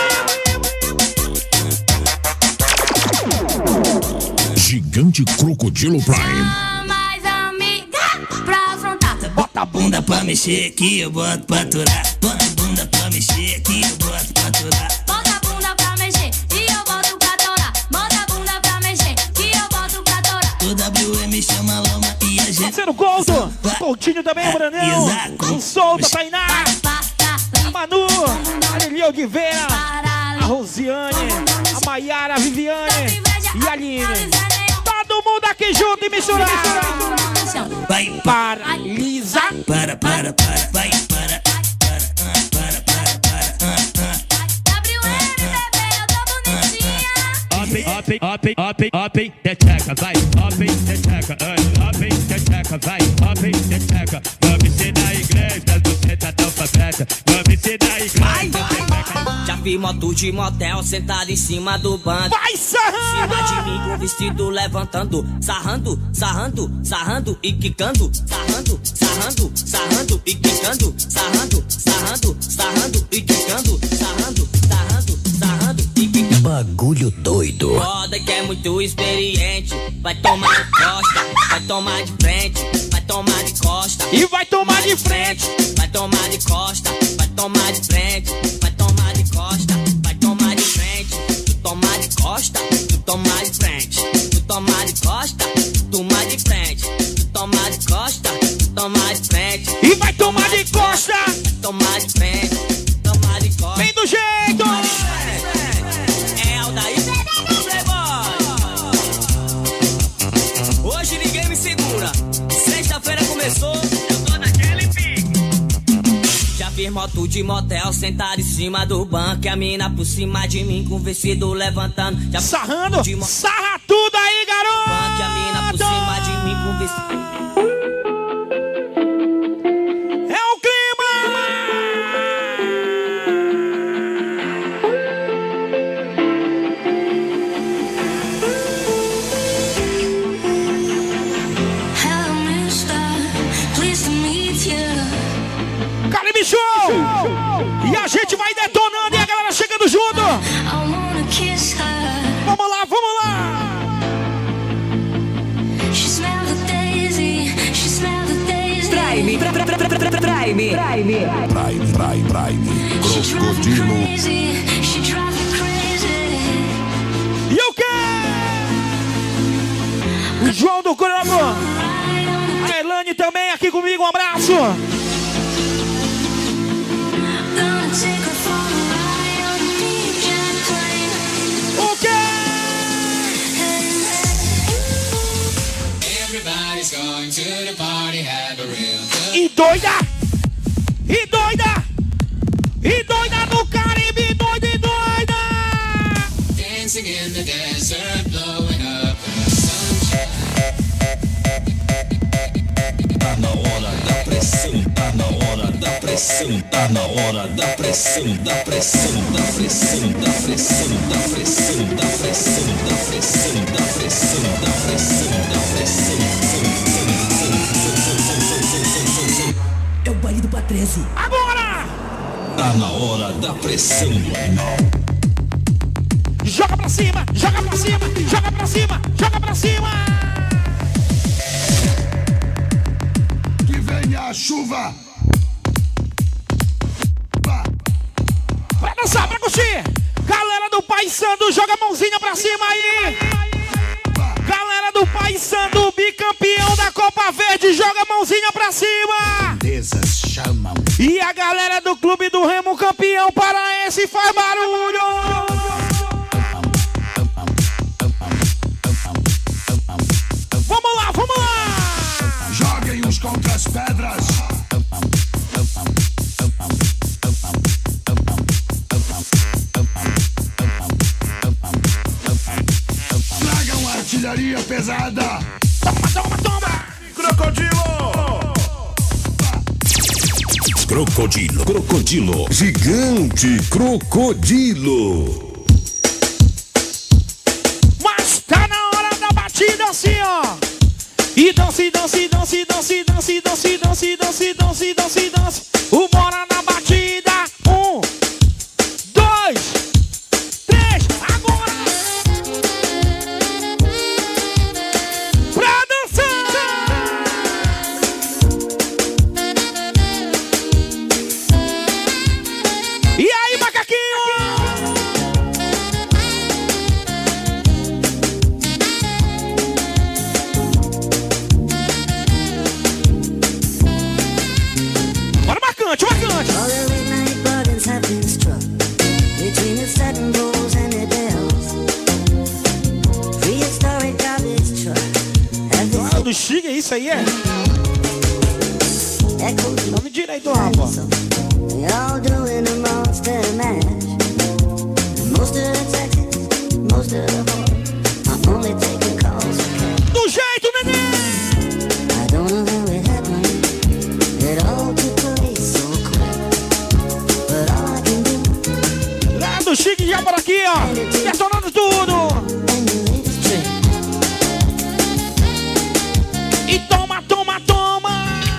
clima! Gigante Crocodilo Prime. Mais amiga pra afrontar. Bota a bunda pra mexer aqui, eu boto pra aturar. Bota a bunda pra mexer aqui, eu boto pra aturar. Bota a bunda pra mexer e eu boto pra torar. Bota a bunda pra mexer que eu boto pra torar. O W M chama Loma e a gente... Parceiro Goldo, Coutinho também, o Branão. O Solta, a Tainá. A Manu, a Lili Oliveira. A Rosiane, a Maiara, a Viviane e a Aline. Todo mundo aqui junto e misturado. Vai, paralisa. Para, para, para, vai, para. Up, up, up, up, teteca, vai, up, teteca, up, teteca, vai, up, teteca. Vamos ser da igreja, você tá tão papeta. Vamos ser da igreja. Já vi moto de motel sentado em cima do banco. Vai sarrando! Em cima de mim com vestido levantando. Sarrando, sarrando, sarrando e quicando. Sarrando, sarrando, sarrando e quicando. Sarrando, sarrando, sarrando e quicando. Sarrando, sarrando, sarrando e quicando. Bagulho doido. Roda que é muito experiente. Vai tomar de costa, vai tomar de frente. Vai tomar de costa e vai tomar de frente. Vai tomar de costa, vai tomar de frente. Vai tomar de costa, vai tomar de frente. Tu tomar de costa, tu tomar de frente. Tu tomar de costa, tu tomar de frente. Tu tomar de costa, tu tomar de frente. E vai tomar de costa. Tomar de frente, tomar de costa. Vem do jeito. É o daí Playboy. Hoje ninguém me segura. Sexta-feira começou, eu tô naquele pique. Já vi moto de motel sentado em cima do banco. E a mina por cima de mim com o vestido levantando. Já sarrando, de mo... sarra tudo aí, garoto. Banco, e a mina por cima de mim com o vestido. É o clima. Hello, mister. Pleased to meet you. Caribe Show! E a gente vai detonando e a galera chegando junto. Vamos lá, vamos lá! Prime, Prime, Prime, Prime, Prime, Prime, Crocodilo. E o quê? O João do Coramo. A Elane também aqui comigo, um abraço. O quê? E doida! E doida! E doida no Caribe, doida e doida! Dancing in the desert, blowing up the sunshine. Tá na hora da pressão, tá na hora da pressão, tá na hora da pressão, da pressão, da pressão, da pressão, da pressão, da pressão, da pressão, da pressão, da pressão, da pressão. É o baile do Patrese. Agora! Tá na hora da pressão. Joga pra cima, joga pra cima, joga pra cima, joga pra cima! Que venha a chuva! Pra dançar, pra curtir! Galera do Pai Sandu, joga a mãozinha pra cima aí! Galera do Pai Sandu, bicampeão da Copa Verde, joga a mãozinha pra cima! Chamam. E a galera do Clube do Remo, campeão paraense, faz barulho! Vamos lá, vamos lá! Joguem uns contra as pedras. Tragam artilharia pesada. Toma, toma, toma! Crocodilo! Crocodilo, crocodilo, gigante crocodilo. Mas tá na hora da batida assim, ó. E dance, dance, dance, dance, dance, dance, dance, dance, dance, dance, dance. O bora na batida. Um, dois, três, agora. Pra dançar. E aí, macaquinho? Bora, marcante, marcante. All the late night bargains have been struck between the satin bowls and the bells. Prehistoric garbage truck. Have been Ah, do Chique, é isso aí, é? echoed. Nome direito, rapaz. They all doing a monster mash. Most of the Texans, most of the whore are only taking calls for cash. Do jeito, neném! I don't know how it happened. It all took place so quick. But all I can do Lá do Chique já por aqui, ó. Detonando tudo. and the latest trick. E toma, toma, toma.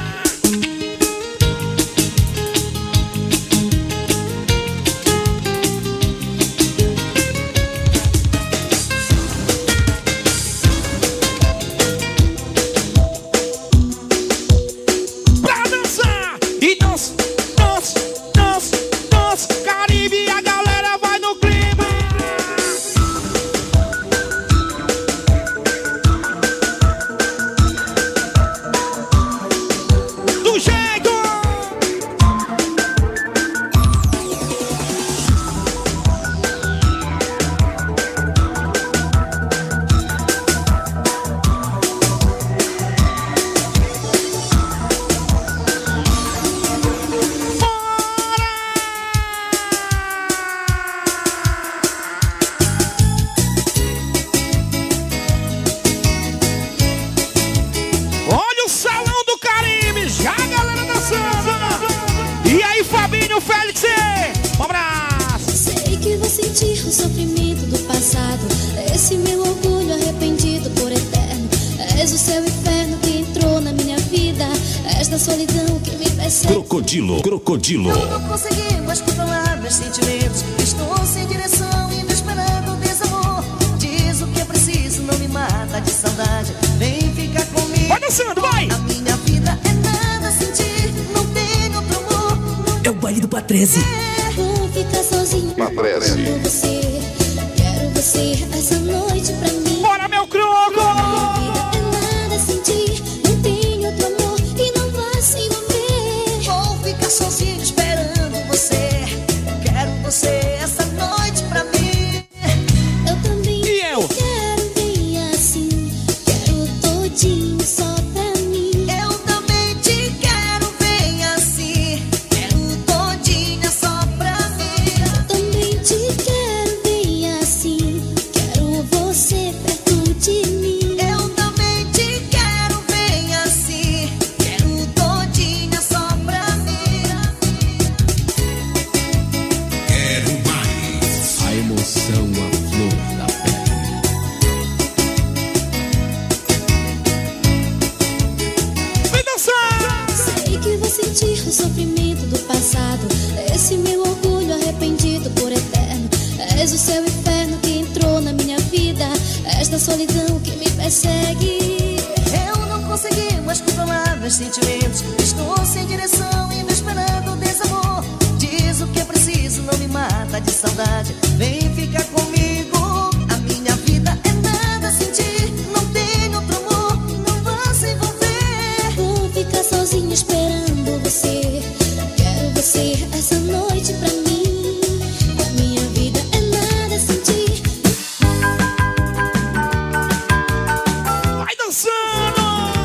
Pra dançar. E dança, dança, dança, dança. Caribe, a galera vai no clima. Do jeito. Olha o salão do Caribe, já a galera dançando. E aí, Fabinho, Félix, um abraço. Sei que vou sentir o sofrimento do passado. Esse meu orgulho arrependido por eterno. És o seu inferno que entrou na minha vida. Esta solidão que me persegue. Crocodilo, crocodilo. Eu não consegui mais controlar meus sentimentos. Estou sem direção e me esperando desamor. Diz o que é preciso, não me mata de saudade. Vem ficar comigo. Vai dançando, vai! A minha vida é nada sem ti. Não tenho outro amor. É o baile do Patrese. Vou ficar sozinho. Patrese. Quero você, quero você essa noite pra mim. Bora, meu croco! Minha vida é nada sem ti. Não tenho outro amor e não vai se envolver. Vou ficar sozinho esperando você. Quero você essa noite pra mim. Eu também E eu? quero bem assim. Quero todinho só pra mim. Eu também te quero bem assim. Quero todinha só pra mim. Eu também te quero bem assim. Quero você perto de mim. Eu também te quero bem assim. desta solidão que me persegue. Eu não consegui mais controlar meus sentimentos. Estou sem direção e me esperando desamor. Diz o que é preciso, não me mata de saudade. Vem ficar comigo. A minha vida é nada sem ti. Não tem outro amor, não vá se envolver. Vou ficar sozinha esperando você. Quero você essa noite pra mim. A minha vida é nada sem ti. Vai dançando!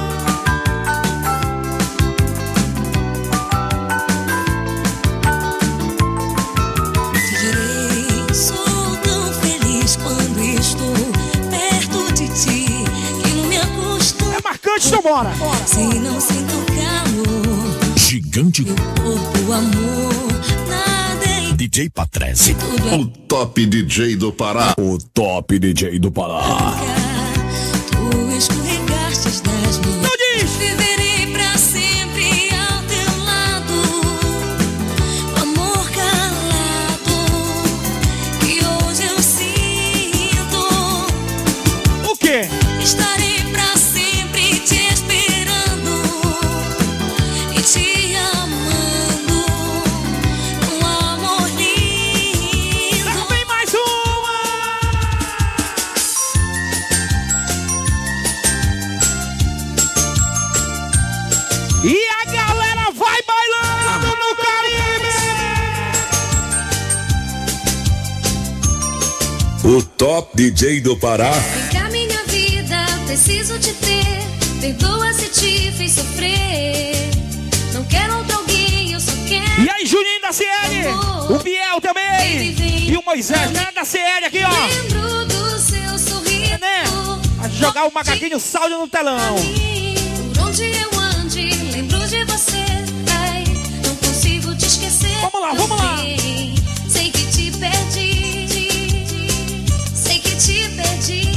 Te direi, sou tão feliz quando estou perto de ti, que não me acostumo. É marcante, então bora! Se não sinto calor, Gigante corpo, amor, nada é D J Patrese. O top D J do Pará. O top D J do Pará. Tu escorregastes das minhas. Viverei pra sempre ao teu lado. O amor calado que hoje eu sinto. O quê? Estarei pra sempre te esperando e te amando. Um amor lindo. Lá vem mais uma! E a galera vai bailando no Caribe! O top D J do Pará. Vem cá, minha vida, preciso te ter. Perdoa se te fiz sofrer. Não quero outro alguém, eu só quero. E aí, Juninho da C L, o Biel também, e o Moisés, né, da C L aqui, ó. Lembro do seu sorriso, né? A jogar o macaquinho saldo no telão. por onde eu ande, lembro de você. Ai, não consigo te esquecer. Vamos lá, vamos lá. Também. Sei que te perdi, sei que te perdi.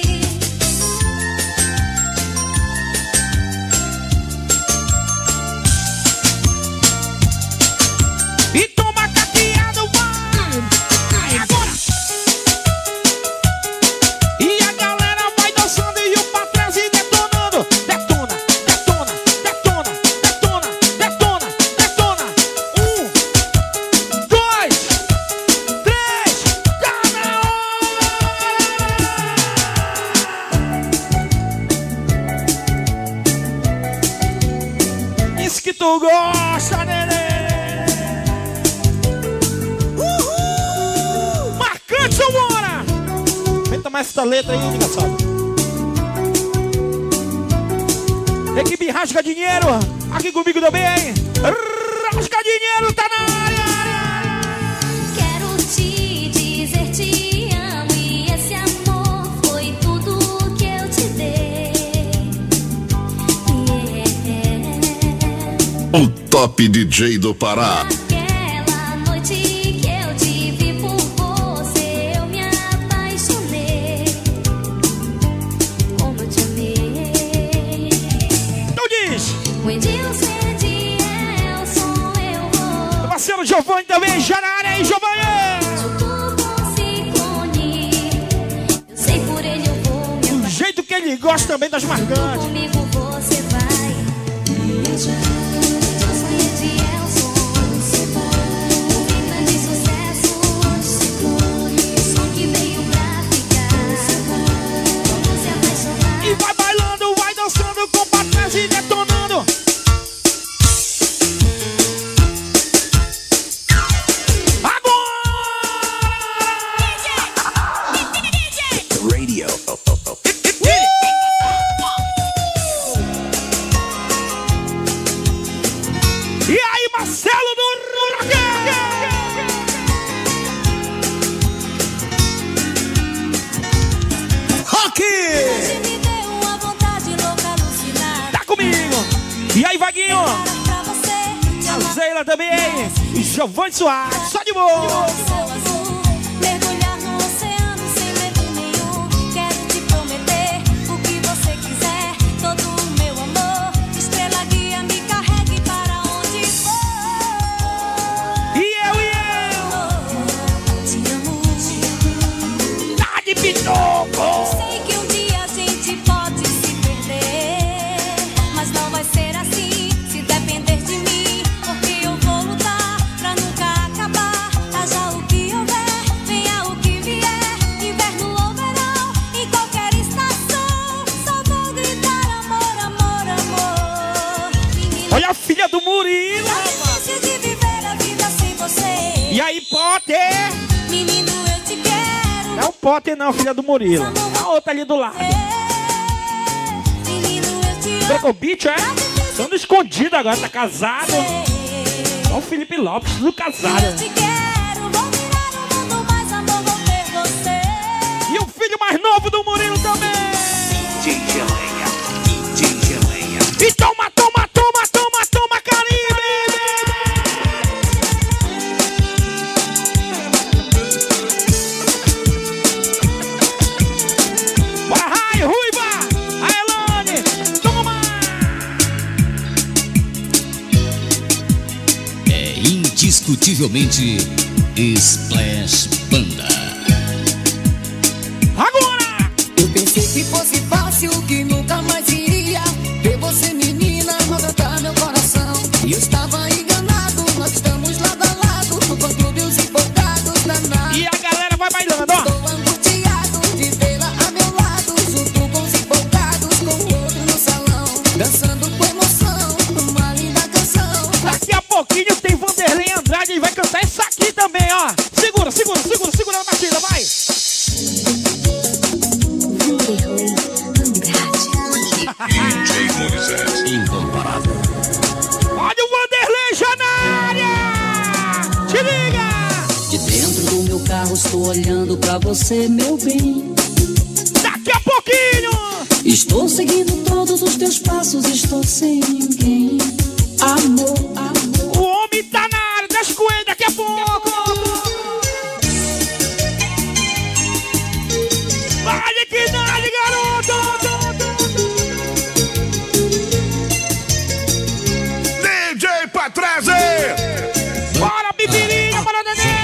E toma caqueado, vai! Agora! E a galera vai dançando e o Patrese detonando. Detona, detona, detona, detona, detona, detona. Um, dois, três, tá na hora! Isso que tu gosta, neném! Marcante, vambora! Vem tomar essa letra aí, engraçado. Equipe Rasga Dinheiro, aqui comigo também, hein? Rasga Dinheiro, tá na área! Quero te dizer te amo e esse amor foi tudo que eu te dei. Yeah. O top D J do Pará. Aquela noite que eu te vi por você, eu me apaixonei. Como eu te amei. Então diz! O Edilson de Elson, eu vou. Meu parceiro Giovanni também, já na área aí, Giovanni! Eu sei por ele eu vou me Do jeito que ele gosta também das marcantes. comigo você vai. E vai bailando, vai dançando com o Patrese detonando. Radio. E aí, Marcelo do Rock! Me deu uma vontade louca, alucinada. Tá comigo! E aí, Vaguinho? Pra você, te amar. Zeila também! E Giovanni Soares, só de boa! Céu azul, mergulhar no oceano sem medo nenhum. Quero te prometer o que você quiser. Todo o meu amor, estrela guia, me carregue para onde for. E eu, e eu! Te amo, te amo. Tá de pitoco! Sei que um Potter não, filha do Murilo. A outra ali do lado. Pegou o bicho, é? Estando escondido agora, tá casado. Olha o Felipe Lopes, tudo casado. E o filho mais novo do Murilo também. D J Geleia, D J Geleia. E toma, toma, toma, toma, toma, Caribe! Bora, Rai, Ruiva, a Elane, toma! É indiscutivelmente Splash Banda. Agora! Eu pensei que fosse fácil, que nunca mais iria ver você, menina, maltratar meu coração. E eu estava enganado, nós estamos lado a lado, no fã-clube os importados danados. E a galera vai bailando, ó. Estou angustiado de vê-la a meu lado, junto com os empolgados, com o outro no salão, dançando com emoção, uma linda canção. Daqui a pouquinho tem Vanderlei Andrade e vai cantar isso aqui também, ó. Segura, segura, segura, segura na batida, vai. D J Moisés, incomparável. Olha o Vanderlei já na área! Te liga! De dentro do meu carro estou olhando pra você, meu bem. Daqui a pouquinho! Estou seguindo todos os teus passos, estou sem ninguém. Amor, amor. O homem tá na área das coelhas daqui a pouco! Vai que dá-lhe, garoto! D J Patrese! Bora, Bibirinha, bora, Nenê!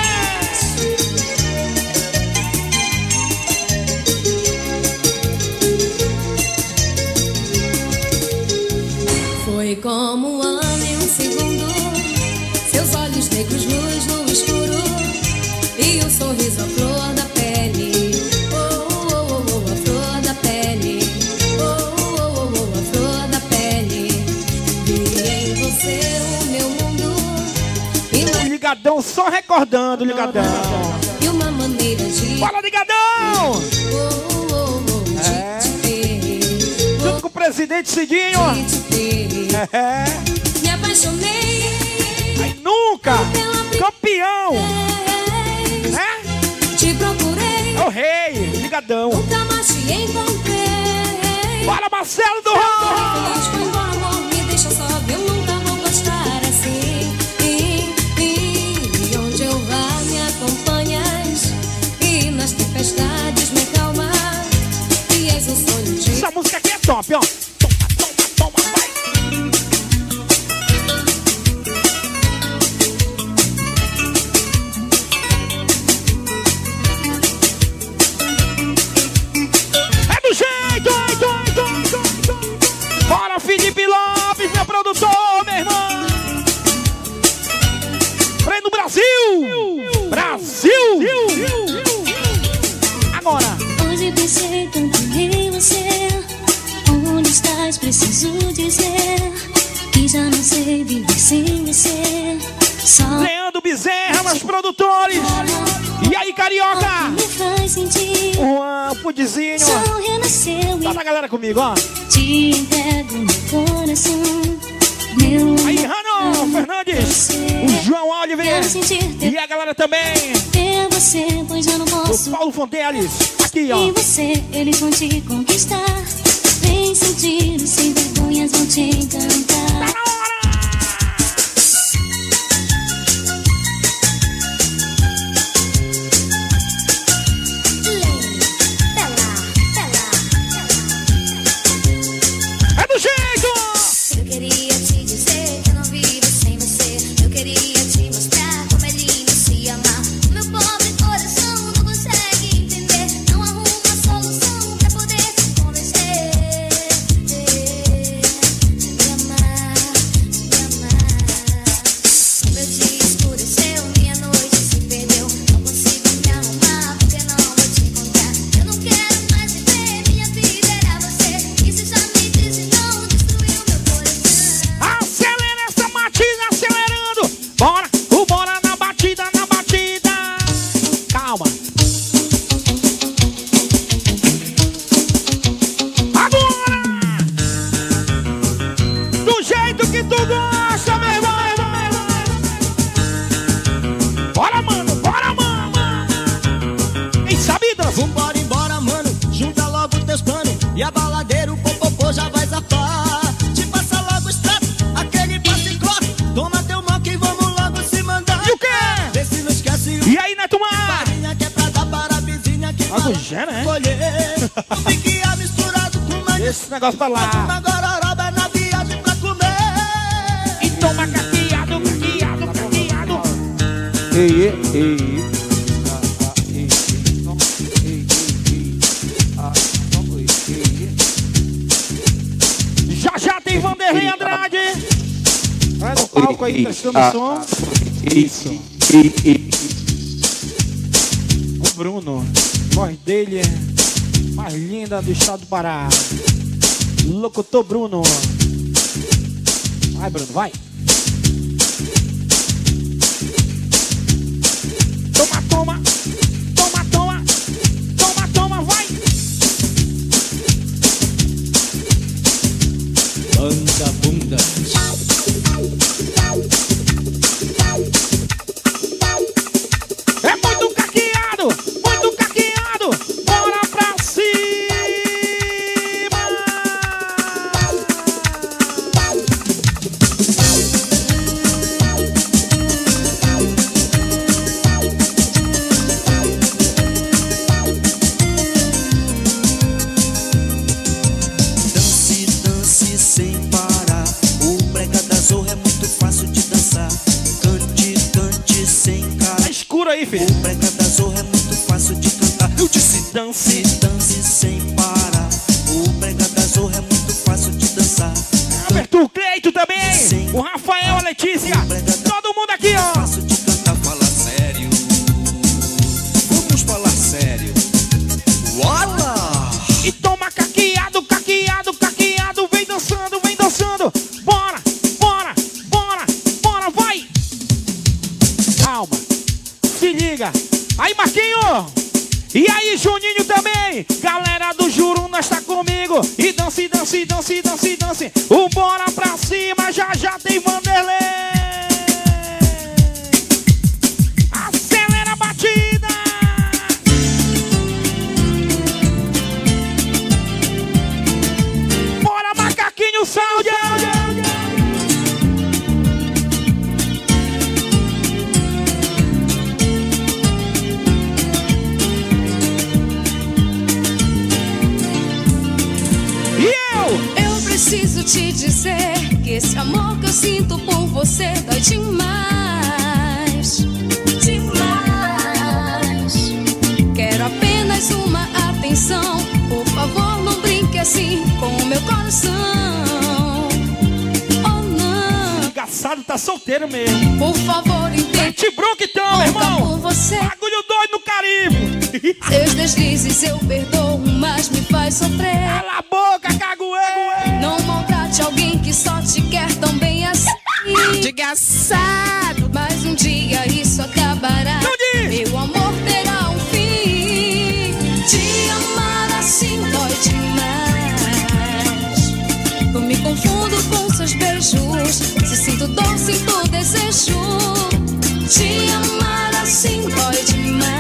Foi como um ano e um segundo, seus olhos negros, luz no escuro, e um sorriso à flor da pele. Oh, oh, oh, oh, a flor da pele. Oh, oh, oh, oh, a flor da pele. Vi em você o meu mundo. E uma... Ligadão, só recordando, ligadão. E uma maneira de... Fala, ligadão! Oh, oh, oh, de É. te ver. Junto com o presidente Cidinho. De te ver. É. Me apaixonei. Ai, nunca! Campeão! É? Te procurei. É o rei, ligadão. Nunca mais te encontrei. Bora, Marcelo do Ramo! Feliz, foi embora, amor, me deixa só, eu nunca vou gostar assim. E, e, e onde eu vá me acompanhas, e nas tempestades me calma, e és um sonho de... Essa música aqui é top, ó. Toma, toma, toma, vai. É do jeito! Bora, Felipe Lopes, meu produtor, meu irmão! Vem no Brasil! Brasil! Agora! Hoje pensei tanto em você. Onde estás? Preciso dizer que já não sei viver sem você. Só Leandro Bezerra, meus produtores! E aí, Carioca? me faz sentir. Juan, Pudizinho. Só renasceu Tá e na galera comigo, ó. te entrego meu coração. Meu Aí, amor, Rano Fernandes, o João Oliver quero sentir teu e a galera também, ter você, pois eu não posso. o Paulo Fonteles, aqui ó. Em você eles vão te conquistar. Vem sentir, os sem vergonhas vão te encantar. É do jeito! Eu queria te dizer que eu não vivo sem você. Eu queria te mostrar como é lindo se amar. Meu pobre coração não consegue entender. Não arruma solução pra poder te convencer. E a baladeira, o popopô já vai zafar. Te passa logo o extrato, aquele passe cross. Toma teu mal que vamos logo se mandar. E o quê? Vê se não esquece o... E aí, Neto Mar? Farinha que é pra dar para a vizinha que Logo fala já, né? colher. O piquia misturado com manhã. Esse negócio pra lá. Uma gororoba na viagem pra comer. E toma caqueado, caqueado, caqueado. Ei, ei, ei. Já já tem Vanderlei Andrade. Vai no palco aí, prestando o som. Isso. O Bruno, a voz dele é mais linda do estado do Pará. Locutor Bruno. Vai, Bruno, vai. Toma, toma. Toma, toma. Toma, toma, vai. Banda bunda. É muito caqueado, muito caqueado. Bora pra cima. Dance, dance sem parar. O brega da zorra é muito fácil de dançar. Cante, cante sem cara. Tá escuro aí, filho. O brega da zorra é muito fácil de cantar. Eu disse dance, dance sem parar. O brega da zorra é muito fácil de dançar. Alberto, o Cleito também. O Rafael, a Letícia. Todo mundo aqui, ó. Fácil de cantar, fala sério. Vamos falar sério. Uala! E toma caqueado, caqueado, caqueado. Vem dançando, vem dançando. Bora, bora, bora, bora, vai. Calma, se liga. Aí, Marquinho. E aí, Juninho também. Galera do Juru, nós tá comigo. E dance, dance, dance, dance, dance. O bora pra cima, já já tem Vanderlei. Acelera a batida. Bora, macaquinho, saúde. E eu? Eu preciso te dizer que esse amor que eu sinto por você dói demais. Demais. Quero apenas uma atenção. Por favor, não brinque assim com o meu coração. Oh, não. Engraçado, tá solteiro mesmo. Por favor, entenda. Te broque então, meu irmão. Por você. Bagulho doido no Caribe. Seus deslizes eu perdoo, mas me faz sofrer. Cala a boca, cagué. Não maltrate alguém que só te quer tão bem assim. Desgraçado. Mas um dia isso acabará. Meu amor terá um fim. Te amar assim dói demais. Eu me confundo com seus beijos. Se sinto dor, sinto desejo. Te amar assim dói demais.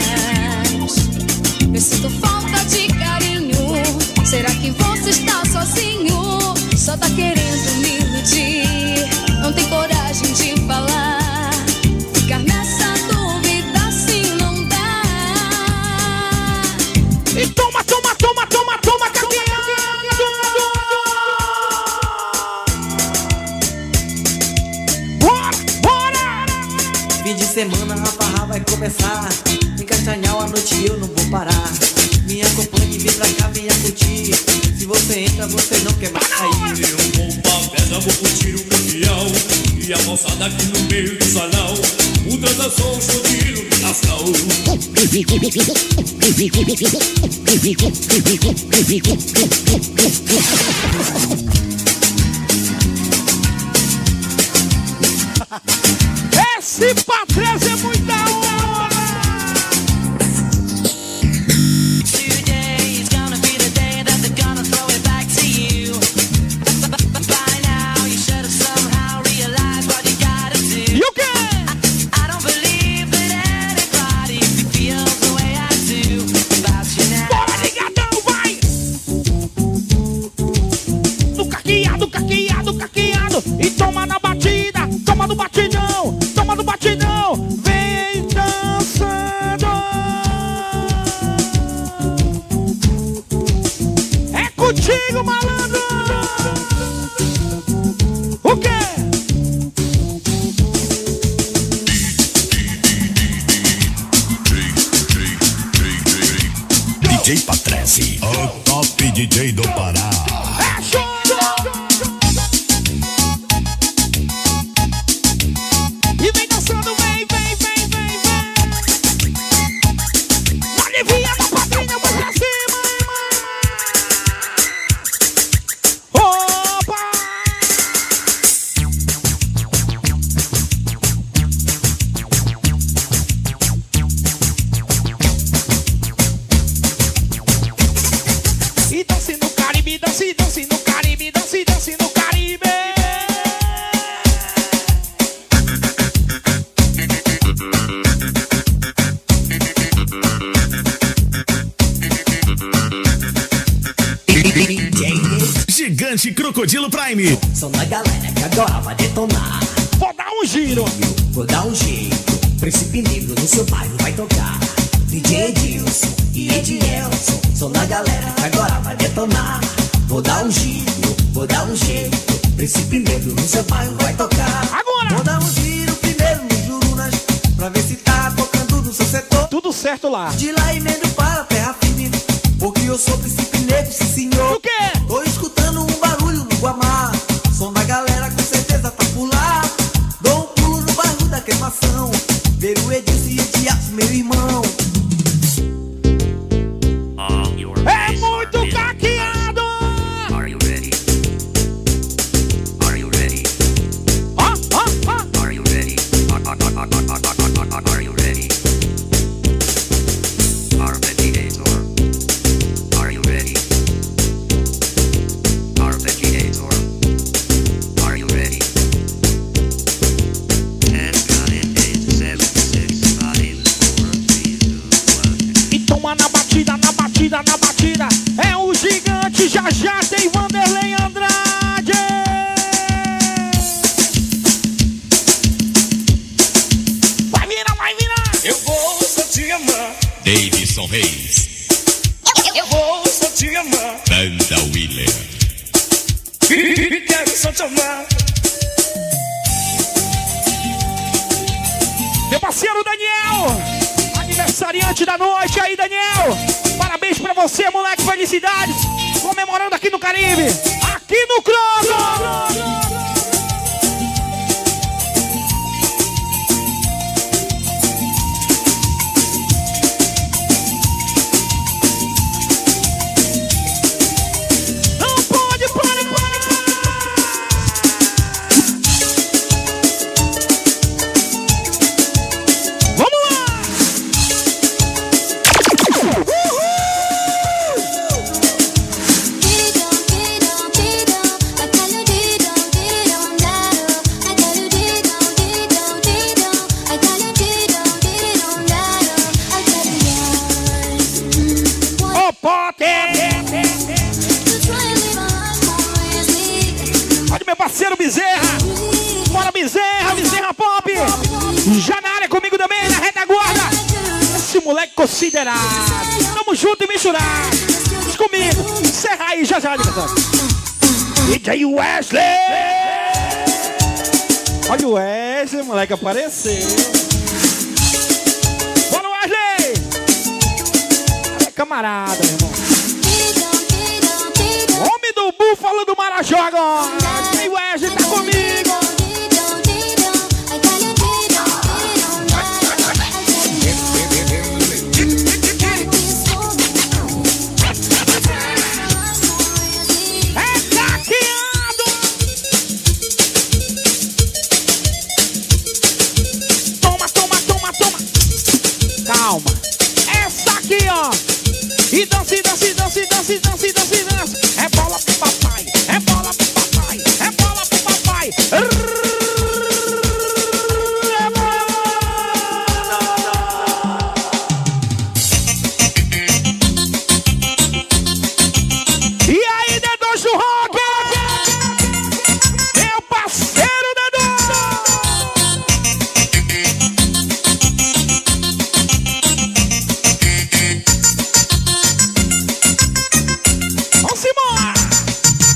Eu sinto falta de carinho. Será que você está sozinho? Só tá querendo me iludir. Não tem coragem de falar. Ficar nessa dúvida assim não dá. E toma, toma, toma, toma, toma, caminhando. Bora, bora. Fim de semana a farra vai começar. Em Castanhal a noite eu não vou parar. Me acompanhe, vem pra cá, venha curtir. Se você entra, você não quer mais sair. Eu vou pra festa, vou curtir o campeão. E a moçada aqui no meio do salão. O transação, show de iluminação. Esse Patrese é muita hora. Today is gonna be the day that they're gonna throw it back to you. By now you should have somehow realized what you gotta do. You can. I, I don't believe that anybody feels the way I do about you now. Bora, ligadão, vai. contigo, malandro. O quê? D J Patrese, o top D J do Pará. É show! E vem dançando, vem, vem, vem, vem, vem. Alivinha da padrinha, vai pra cima. Opa! E dance no Caribe, dance, dance no Caribe, dance, dance no Caribe. Gigante Crocodilo Prime. São da galera que agora vai detonar. Vou dar um giro. Vou dar um jeito. Príncipe Negro no seu bairro vai tocar. D J Edilson e Edielson. São da galera que agora vai detonar. Vou dar um giro, vou dar um jeito. Príncipe Negro no seu bairro vai tocar. Agora! Vou dar um giro primeiro no Jurunas, pra ver se tá tocando no seu setor. Tudo certo lá. De lá emendo para a terra firme, porque eu sou Príncipe Negro, sim senhor. O quê? Tô escutando um barulho no Guamá. Som da galera com certeza tá por lá. Dou um pulo no bairro da queimação. Ver o Edilson e Edielson, meu irmão. É muito caqueado! Are you ready? Are you ready? Ah, ah, ah. Are you ready? Are, are, are, are, are, are, are you ready? Arpeggiator. Are you ready? Arpeggiator. Are you ready? ten, nine, eight, seven, six, five, four, three, two, one. E toma na batida, na batida, na batida. É o gigante, já já tem Vanderlei Andrade. Vai virar, vai virar. Eu vou só te amar. Davidson Reis. Eu, eu vou só te amar. Banda Willer. E quero só te amar. Meu parceiro Daniel, aniversariante da noite aí, Daniel. Parabéns pra você, moleque, felicidades. Comemorando aqui no Caribe, aqui no Crono. Não pode, pode, pode, vamos lá! Ô, Pote! Olha meu parceiro Bezerra! Bora Bezerra, Bezerra Pop! Já na área comigo também, na retaguarda! Esse moleque considerado! Tamo junto e misturado! Comigo! Encerra aí, já já, aniversário! D J Wesley! Olha o Wesley, moleque, apareceu! Bora Wesley! É camarada, meu irmão! Homem do Búfalo do Marajó agora! E Wesley tá comigo! É caqueado! Toma, toma, toma, toma! Calma! Essa aqui, ó! E dança, e dança, e dança!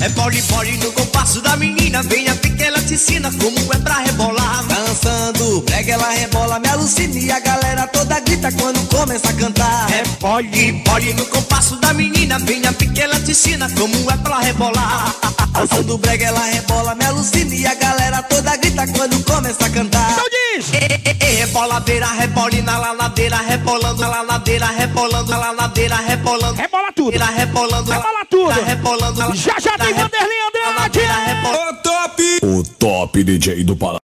Rebole, bole no compasso da menina. Venha ver que ela te ensina como é pra rebolar. Dançando, brega ela rebola, me alucina e a galera toda grita quando começa a cantar. Rebole, bole no compasso da menina. Venha ver que ela te ensina como é pra rebolar. Dançando, brega ela rebola, me alucina e a galera toda grita quando começa a cantar. Então diz! Reboladeira, rebole na lanadeira, rebolando na lanadeira, rebolando na lanadeira, rebolando. Rebola tudo. Rebolando, rebola tudo. Rebolando. Já já tem Vanderlei Andrade. O top. O top D J do Pará.